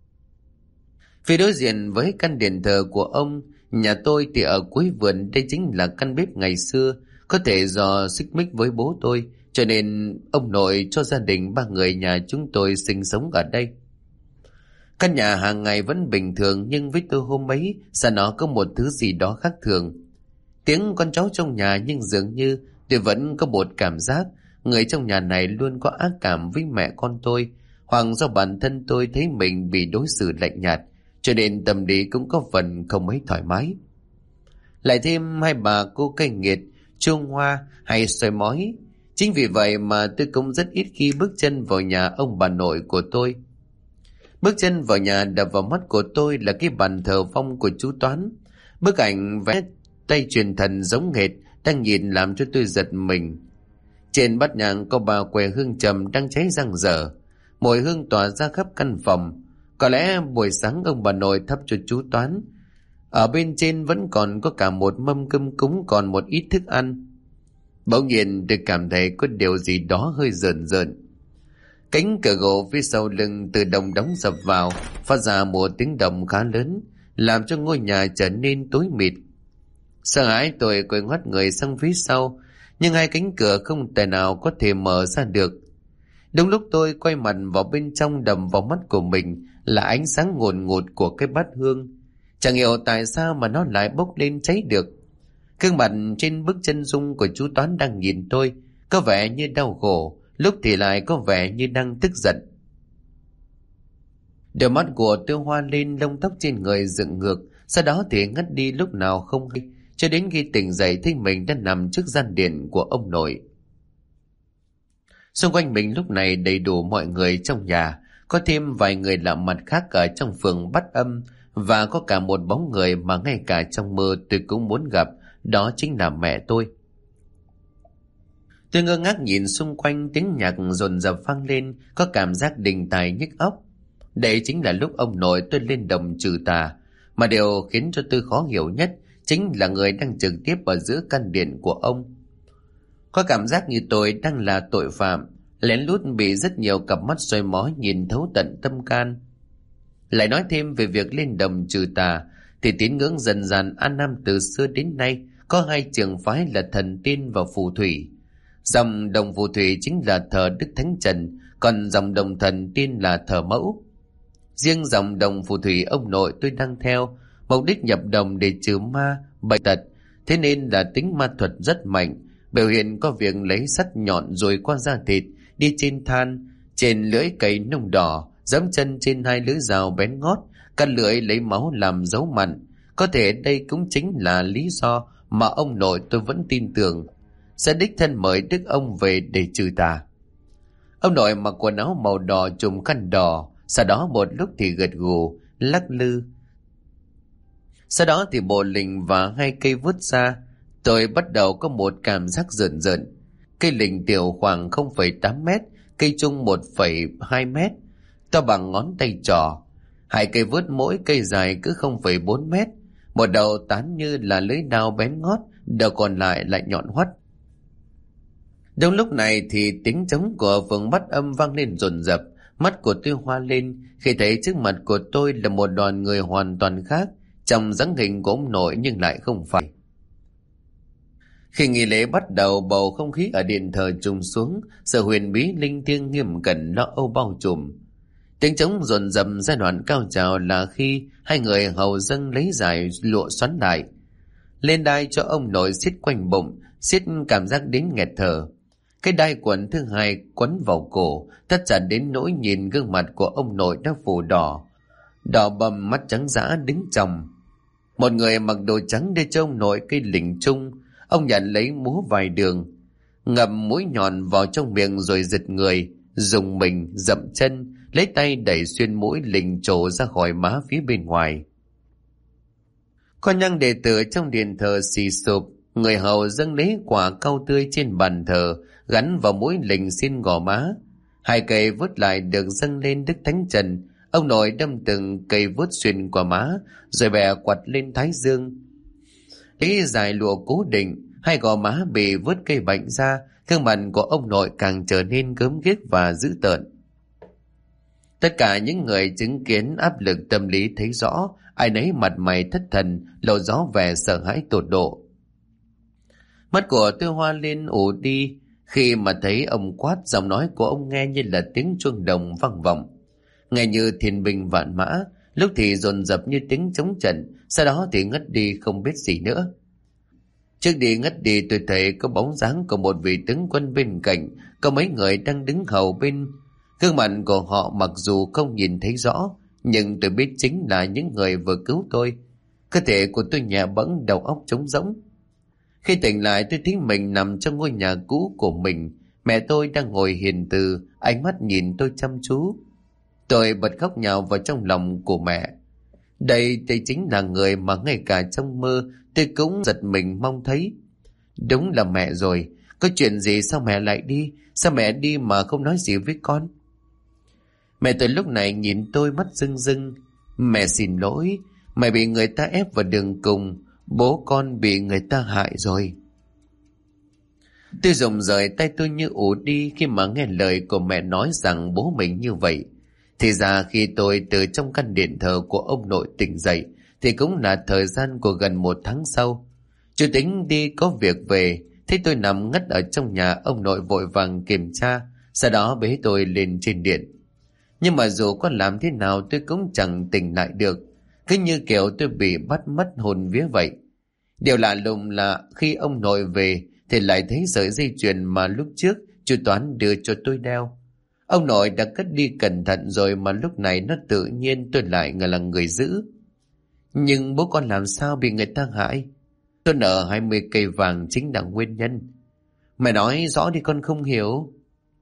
Phía đối diện với căn điện thờ của ông, nhà tôi thì ở cuối vườn. Đây chính là căn bếp ngày xưa. Có thể do xích mích với bố tôi, cho nên ông nội cho gia đình 3 người nhà chúng tôi sinh sống ở đây. Căn nhà hàng ngày vẫn bình thường, nhưng với tôi hôm ấy sao nó có một thứ gì đó khác thường. Tiếng con cháu trong nhà, nhưng dường như tôi vẫn có một cảm giác người trong nhà này luôn có ác cảm với mẹ con tôi, hoặc do bản thân tôi thấy mình bị đối xử lạnh nhạt, cho nên tâm lý cũng có phần không mấy thoải mái. Lại thêm 2 bà cô cay nghiệt, Trung Hoa hay soi mói. Chính vì vậy mà tôi cũng rất ít khi bước chân vào nhà ông bà nội của tôi. Bước chân vào nhà đập vào mắt của tôi là cái bàn thờ phong của chú Toán. Bức ảnh vẽ tay truyền thần giống hệt đang nhìn làm cho tôi giật mình. Trên bát nhang có 3 que hương trầm đang cháy răng rở, mùi hương tỏa ra khắp căn phòng. Có lẽ buổi sáng ông bà nội thắp cho chú Toán. Ở bên trên vẫn còn có cả một mâm cơm cúng, còn một ít thức ăn. Bỗng nhiên tôi cảm thấy có điều gì đó hơi rợn rợn. Cánh cửa gỗ phía sau lưng tự động đóng sập vào, phát ra một tiếng động khá lớn, làm cho ngôi nhà trở nên tối mịt. Sợ hãi tôi quay ngoắt người sang phía sau, nhưng 2 cánh cửa không thể nào có thể mở ra được. Đúng lúc tôi quay mặt vào bên trong, đầm vào mắt của mình là ánh sáng ngùn ngụt của cái bát hương. Chẳng hiểu tại sao mà nó lại bốc lên cháy được. Gương mặt trên bức chân dung của chú Toán đang nhìn tôi, có vẻ như đau khổ, lúc thì lại có vẻ như đang tức giận. Đôi mắt của Tiêu Hoa lên, lông tóc trên người dựng ngược, sau đó thì ngất đi lúc nào không hay, cho đến khi tỉnh dậy thấy mình đang nằm trước gian điện của ông nội. Xung quanh mình lúc này đầy đủ mọi người trong nhà, có thêm vài người lạ mặt khác ở trong phường Bát Âm, và có cả một bóng người mà ngay cả trong mơ tôi cũng muốn gặp, đó chính là mẹ tôi. Tôi ngơ ngác nhìn xung quanh, tiếng nhạc dồn dập vang lên, có cảm giác đình tài nhức óc. Đây chính là lúc ông nội tôi lên đồng trừ tà, mà điều khiến cho tôi khó hiểu nhất chính là người đang trực tiếp ở giữa căn điện của ông. Có cảm giác như tôi đang là tội phạm, lén lút bị rất nhiều cặp mắt soi mói nhìn thấu tận tâm can. Lại nói thêm về việc lên đồng trừ tà, thì tín ngưỡng dân gian An Nam từ xưa đến nay có hai trường phái là Thần Tiên và Phù Thủy. Dòng đồng Phù Thủy chính là thờ Đức Thánh Trần, còn dòng đồng Thần Tiên là thờ Mẫu. Riêng dòng đồng Phù Thủy ông nội tôi đang theo, mục đích nhập đồng để trừ ma, bệnh tật, thế nên là tính ma thuật rất mạnh, biểu hiện có việc lấy sắt nhọn rồi qua da thịt, đi trên than, trên lưỡi cây nung đỏ, giẫm chân trên hai lưỡi dao bén ngót, cắt lưỡi lấy máu làm dấu mặn. Có thể đây cũng chính là lý do mà ông nội tôi vẫn tin tưởng sẽ đích thân mời đức ông về để trừ tà. Ông nội mặc quần áo màu đỏ trùm khăn đỏ, sau đó một lúc thì gật gù, lắc lư. Sau đó thì bộ lình và hai cây vút ra, tôi bắt đầu có một cảm giác rợn rợn. Cây lình tiểu khoảng 0,8 mét, cây trung 1,2 mét, to bằng ngón tay trỏ. Hai cây vút mỗi cây dài cứ 0,4 mét, một đầu tán như là lưỡi dao bén ngót, đầu còn lại nhọn hoắt. Đúng lúc này thì tiếng trống của phường Bát Âm vang lên dồn dập, mắt của tôi hoa lên khi thấy trước mặt của tôi là một đoàn người hoàn toàn khác, trong dáng hình của ông nội nhưng lại không phải. Khi nghi lễ bắt đầu, bầu không khí ở điện thờ trùng xuống, sự huyền bí linh thiêng nghiêm cẩn lo âu bao trùm. Tiếng trống dồn dập giai đoạn cao trào là khi hai người hầu dâng lấy dài lụa xoắn lại lên đai cho ông nội, xiết quanh bụng, xiết cảm giác đến nghẹt thở. Cái đai quần thứ hai quấn vào cổ, thắt chặt đến nỗi nhìn gương mặt của ông nội đã phủ đỏ, đỏ bầm, mắt trắng dã đứng chồng. Một người mặc đồ trắng đưa cho ông nội cây lình chung. Ông nhận lấy múa vài đường, ngậm mũi nhọn vào trong miệng rồi giật người, dùng mình dậm chân, lấy tay đẩy xuyên mũi lình trổ ra khỏi má phía bên ngoài. Con nhang đệ tử trong điện thờ xì sụp, người hầu dâng lấy quả cau tươi trên bàn thờ, gắn vào mũi lình xin gò má. Hai cây vuốt lại được dâng lên Đức Thánh Trần. Ông nội đâm từng cây vuốt xuyên qua má, rồi bè quặt lên thái dương. Lấy dài lụa cố định, hai gò má bị vớt cây bệnh ra, gương mặt của ông nội càng trở nên gớm ghiếc và dữ tợn. Tất cả những người chứng kiến áp lực tâm lý thấy rõ, ai nấy mặt mày thất thần, lộ rõ vẻ sợ hãi tột độ. Mắt của Tiêu Hoa lên ủ đi khi mà thấy ông quát, giọng nói của ông nghe như là tiếng chuông đồng vang vọng, nghe như thiên binh vạn mã, lúc thì dồn dập như tiếng chống trận, sau đó thì ngất đi không biết gì nữa. Trước đi ngất đi, tôi thấy có bóng dáng của một vị tướng quân bên cạnh, có mấy người đang đứng hầu bên. Gương mặt của họ mặc dù không nhìn thấy rõ, nhưng tôi biết chính là những người vừa cứu tôi. Cơ thể của tôi nhẹ bẫng, đầu óc trống rỗng. Khi tỉnh lại, tôi thấy mình nằm trong ngôi nhà cũ của mình. Mẹ tôi đang ngồi hiền từ, ánh mắt nhìn tôi chăm chú. Tôi bật khóc nhào vào trong lòng của mẹ. Đây chính là người mà ngay cả trong mơ tôi cũng giật mình mong thấy. Đúng là mẹ rồi. Có chuyện gì sao mẹ lại đi? Sao mẹ đi mà không nói gì với con? Mẹ tôi lúc này nhìn tôi mắt rưng rưng. Mẹ xin lỗi. Mẹ bị người ta ép vào đường cùng. Bố con bị người ta hại rồi. Tôi rụng rời, tay tôi như ù đi khi mà nghe lời của mẹ nói rằng bố mình như vậy. Thì ra khi tôi từ trong căn điện thờ của ông nội tỉnh dậy thì cũng là thời gian của gần 1 tháng sau. Chú tính đi có việc về, thấy tôi nằm ngất ở trong nhà, ông nội vội vàng kiểm tra, sau đó bế tôi lên trên điện. Nhưng mà dù có làm thế nào tôi cũng chẳng tỉnh lại được, cứ như kiểu tôi bị bắt mất hồn vía vậy. Điều lạ lùng là khi ông nội về thì lại thấy sợi dây chuyền mà lúc trước chú Toán đưa cho tôi đeo. Ông nội đã cất đi cẩn thận rồi mà lúc này nó tự nhiên tôi lại là người giữ. Nhưng bố con làm sao bị người ta hại? Tôi nợ 20 cây vàng chính là nguyên nhân. Mẹ nói rõ đi con không hiểu.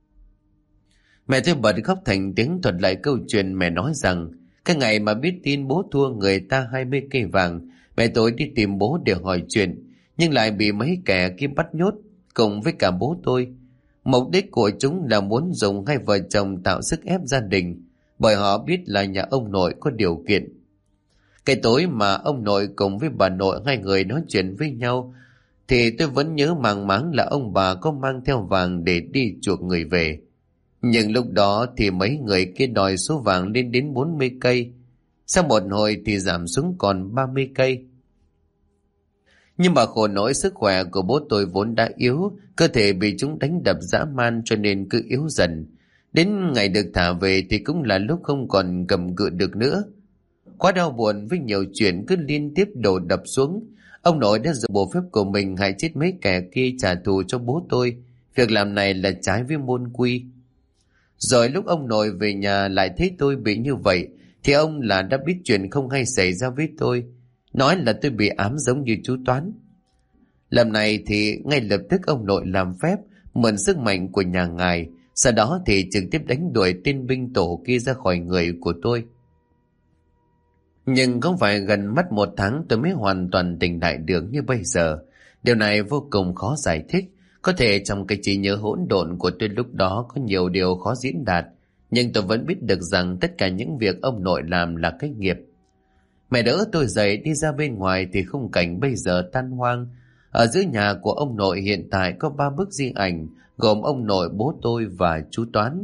Mẹ tôi bật khóc thành tiếng thuật lại câu chuyện. Mẹ nói rằng cái ngày mà biết tin bố thua người ta 20 cây vàng, mẹ tôi đi tìm bố để hỏi chuyện, nhưng lại bị mấy kẻ kia bắt nhốt cùng với cả bố tôi. Mục đích của chúng là muốn dùng hai vợ chồng tạo sức ép gia đình, bởi họ biết là nhà ông nội có điều kiện. Cái tối mà ông nội cùng với bà nội hai người nói chuyện với nhau thì tôi vẫn nhớ màng máng là ông bà có mang theo vàng để đi chuộc người về. Nhưng lúc đó thì mấy người kia đòi số vàng lên đến 40 cây. Sau một hồi thì giảm xuống còn 30 cây. Nhưng mà khổ nỗi sức khỏe của bố tôi vốn đã yếu, cơ thể bị chúng đánh đập dã man cho nên cứ yếu dần. Đến ngày được thả về thì cũng là lúc không còn cầm cự được nữa. Quá đau buồn với nhiều chuyện cứ liên tiếp đổ đập xuống, ông nội đã dùng bộ phép của mình hại chết mấy kẻ kia trả thù cho bố tôi. Việc làm này là trái với môn quy. Rồi lúc ông nội về nhà lại thấy tôi bị như vậy thì ông là đã biết chuyện không hay xảy ra với tôi, nói là tôi bị ám giống như chú Toán. Lần này thì ngay lập tức ông nội làm phép mượn sức mạnh của nhà ngài, sau đó thì trực tiếp đánh đuổi tên binh tổ kia ra khỏi người của tôi. Nhưng không phải gần mất 1 tháng tôi mới hoàn toàn tỉnh lại được như bây giờ. Điều này vô cùng khó giải thích. Có thể trong cái trí nhớ hỗn độn của tôi lúc đó có nhiều điều khó diễn đạt, nhưng tôi vẫn biết được rằng tất cả những việc ông nội làm là cái nghiệp. Mẹ đỡ tôi dậy đi ra bên ngoài thì khung cảnh bây giờ tan hoang. Ở giữa nhà của ông nội hiện tại có 3 bức di ảnh, gồm ông nội, bố tôi và chú Toán.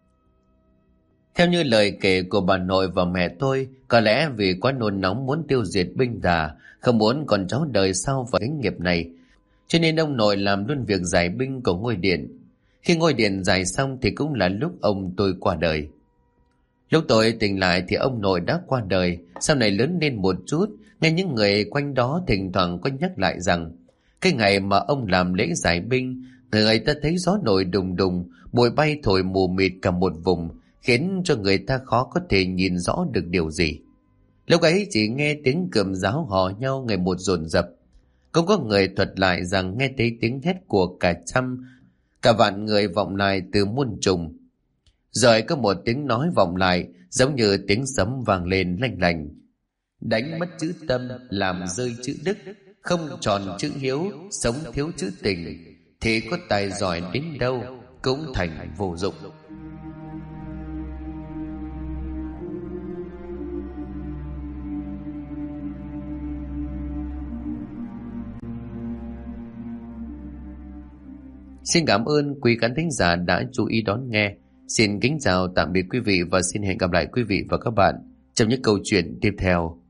Theo như lời kể của bà nội và mẹ tôi, có lẽ vì quá nôn nóng muốn tiêu diệt binh đà, không muốn con cháu đời sau vào cái nghiệp này, cho nên ông nội làm luôn việc giải binh của ngôi điện. Khi ngôi điện giải xong thì cũng là lúc ông tôi qua đời. Lúc tôi tỉnh lại thì ông nội đã qua đời. Sau này lớn lên một chút, nghe những người quanh đó thỉnh thoảng có nhắc lại rằng cái ngày mà ông làm lễ giải binh, người ta thấy gió nổi đùng đùng, bụi bay thổi mù mịt cả một vùng, khiến cho người ta khó có thể nhìn rõ được điều gì. Lúc ấy chỉ nghe tiếng cườm giáo hò nhau ngày một dồn dập. Cũng có người thuật lại rằng nghe thấy tiếng hét của cả trăm, cả vạn người vọng lại từ muôn trùng. Rồi có một tiếng nói vọng lại giống như tiếng sấm vang lên lanh lành: đánh mất chữ tâm, làm rơi chữ đức, không tròn chữ hiếu, sống thiếu chữ tình, thì có tài giỏi đến đâu cũng thành vô dụng. Xin cảm ơn quý khán thính giả đã chú ý đón nghe. Xin kính chào tạm biệt quý vị và xin hẹn gặp lại quý vị và các bạn trong những câu chuyện tiếp theo.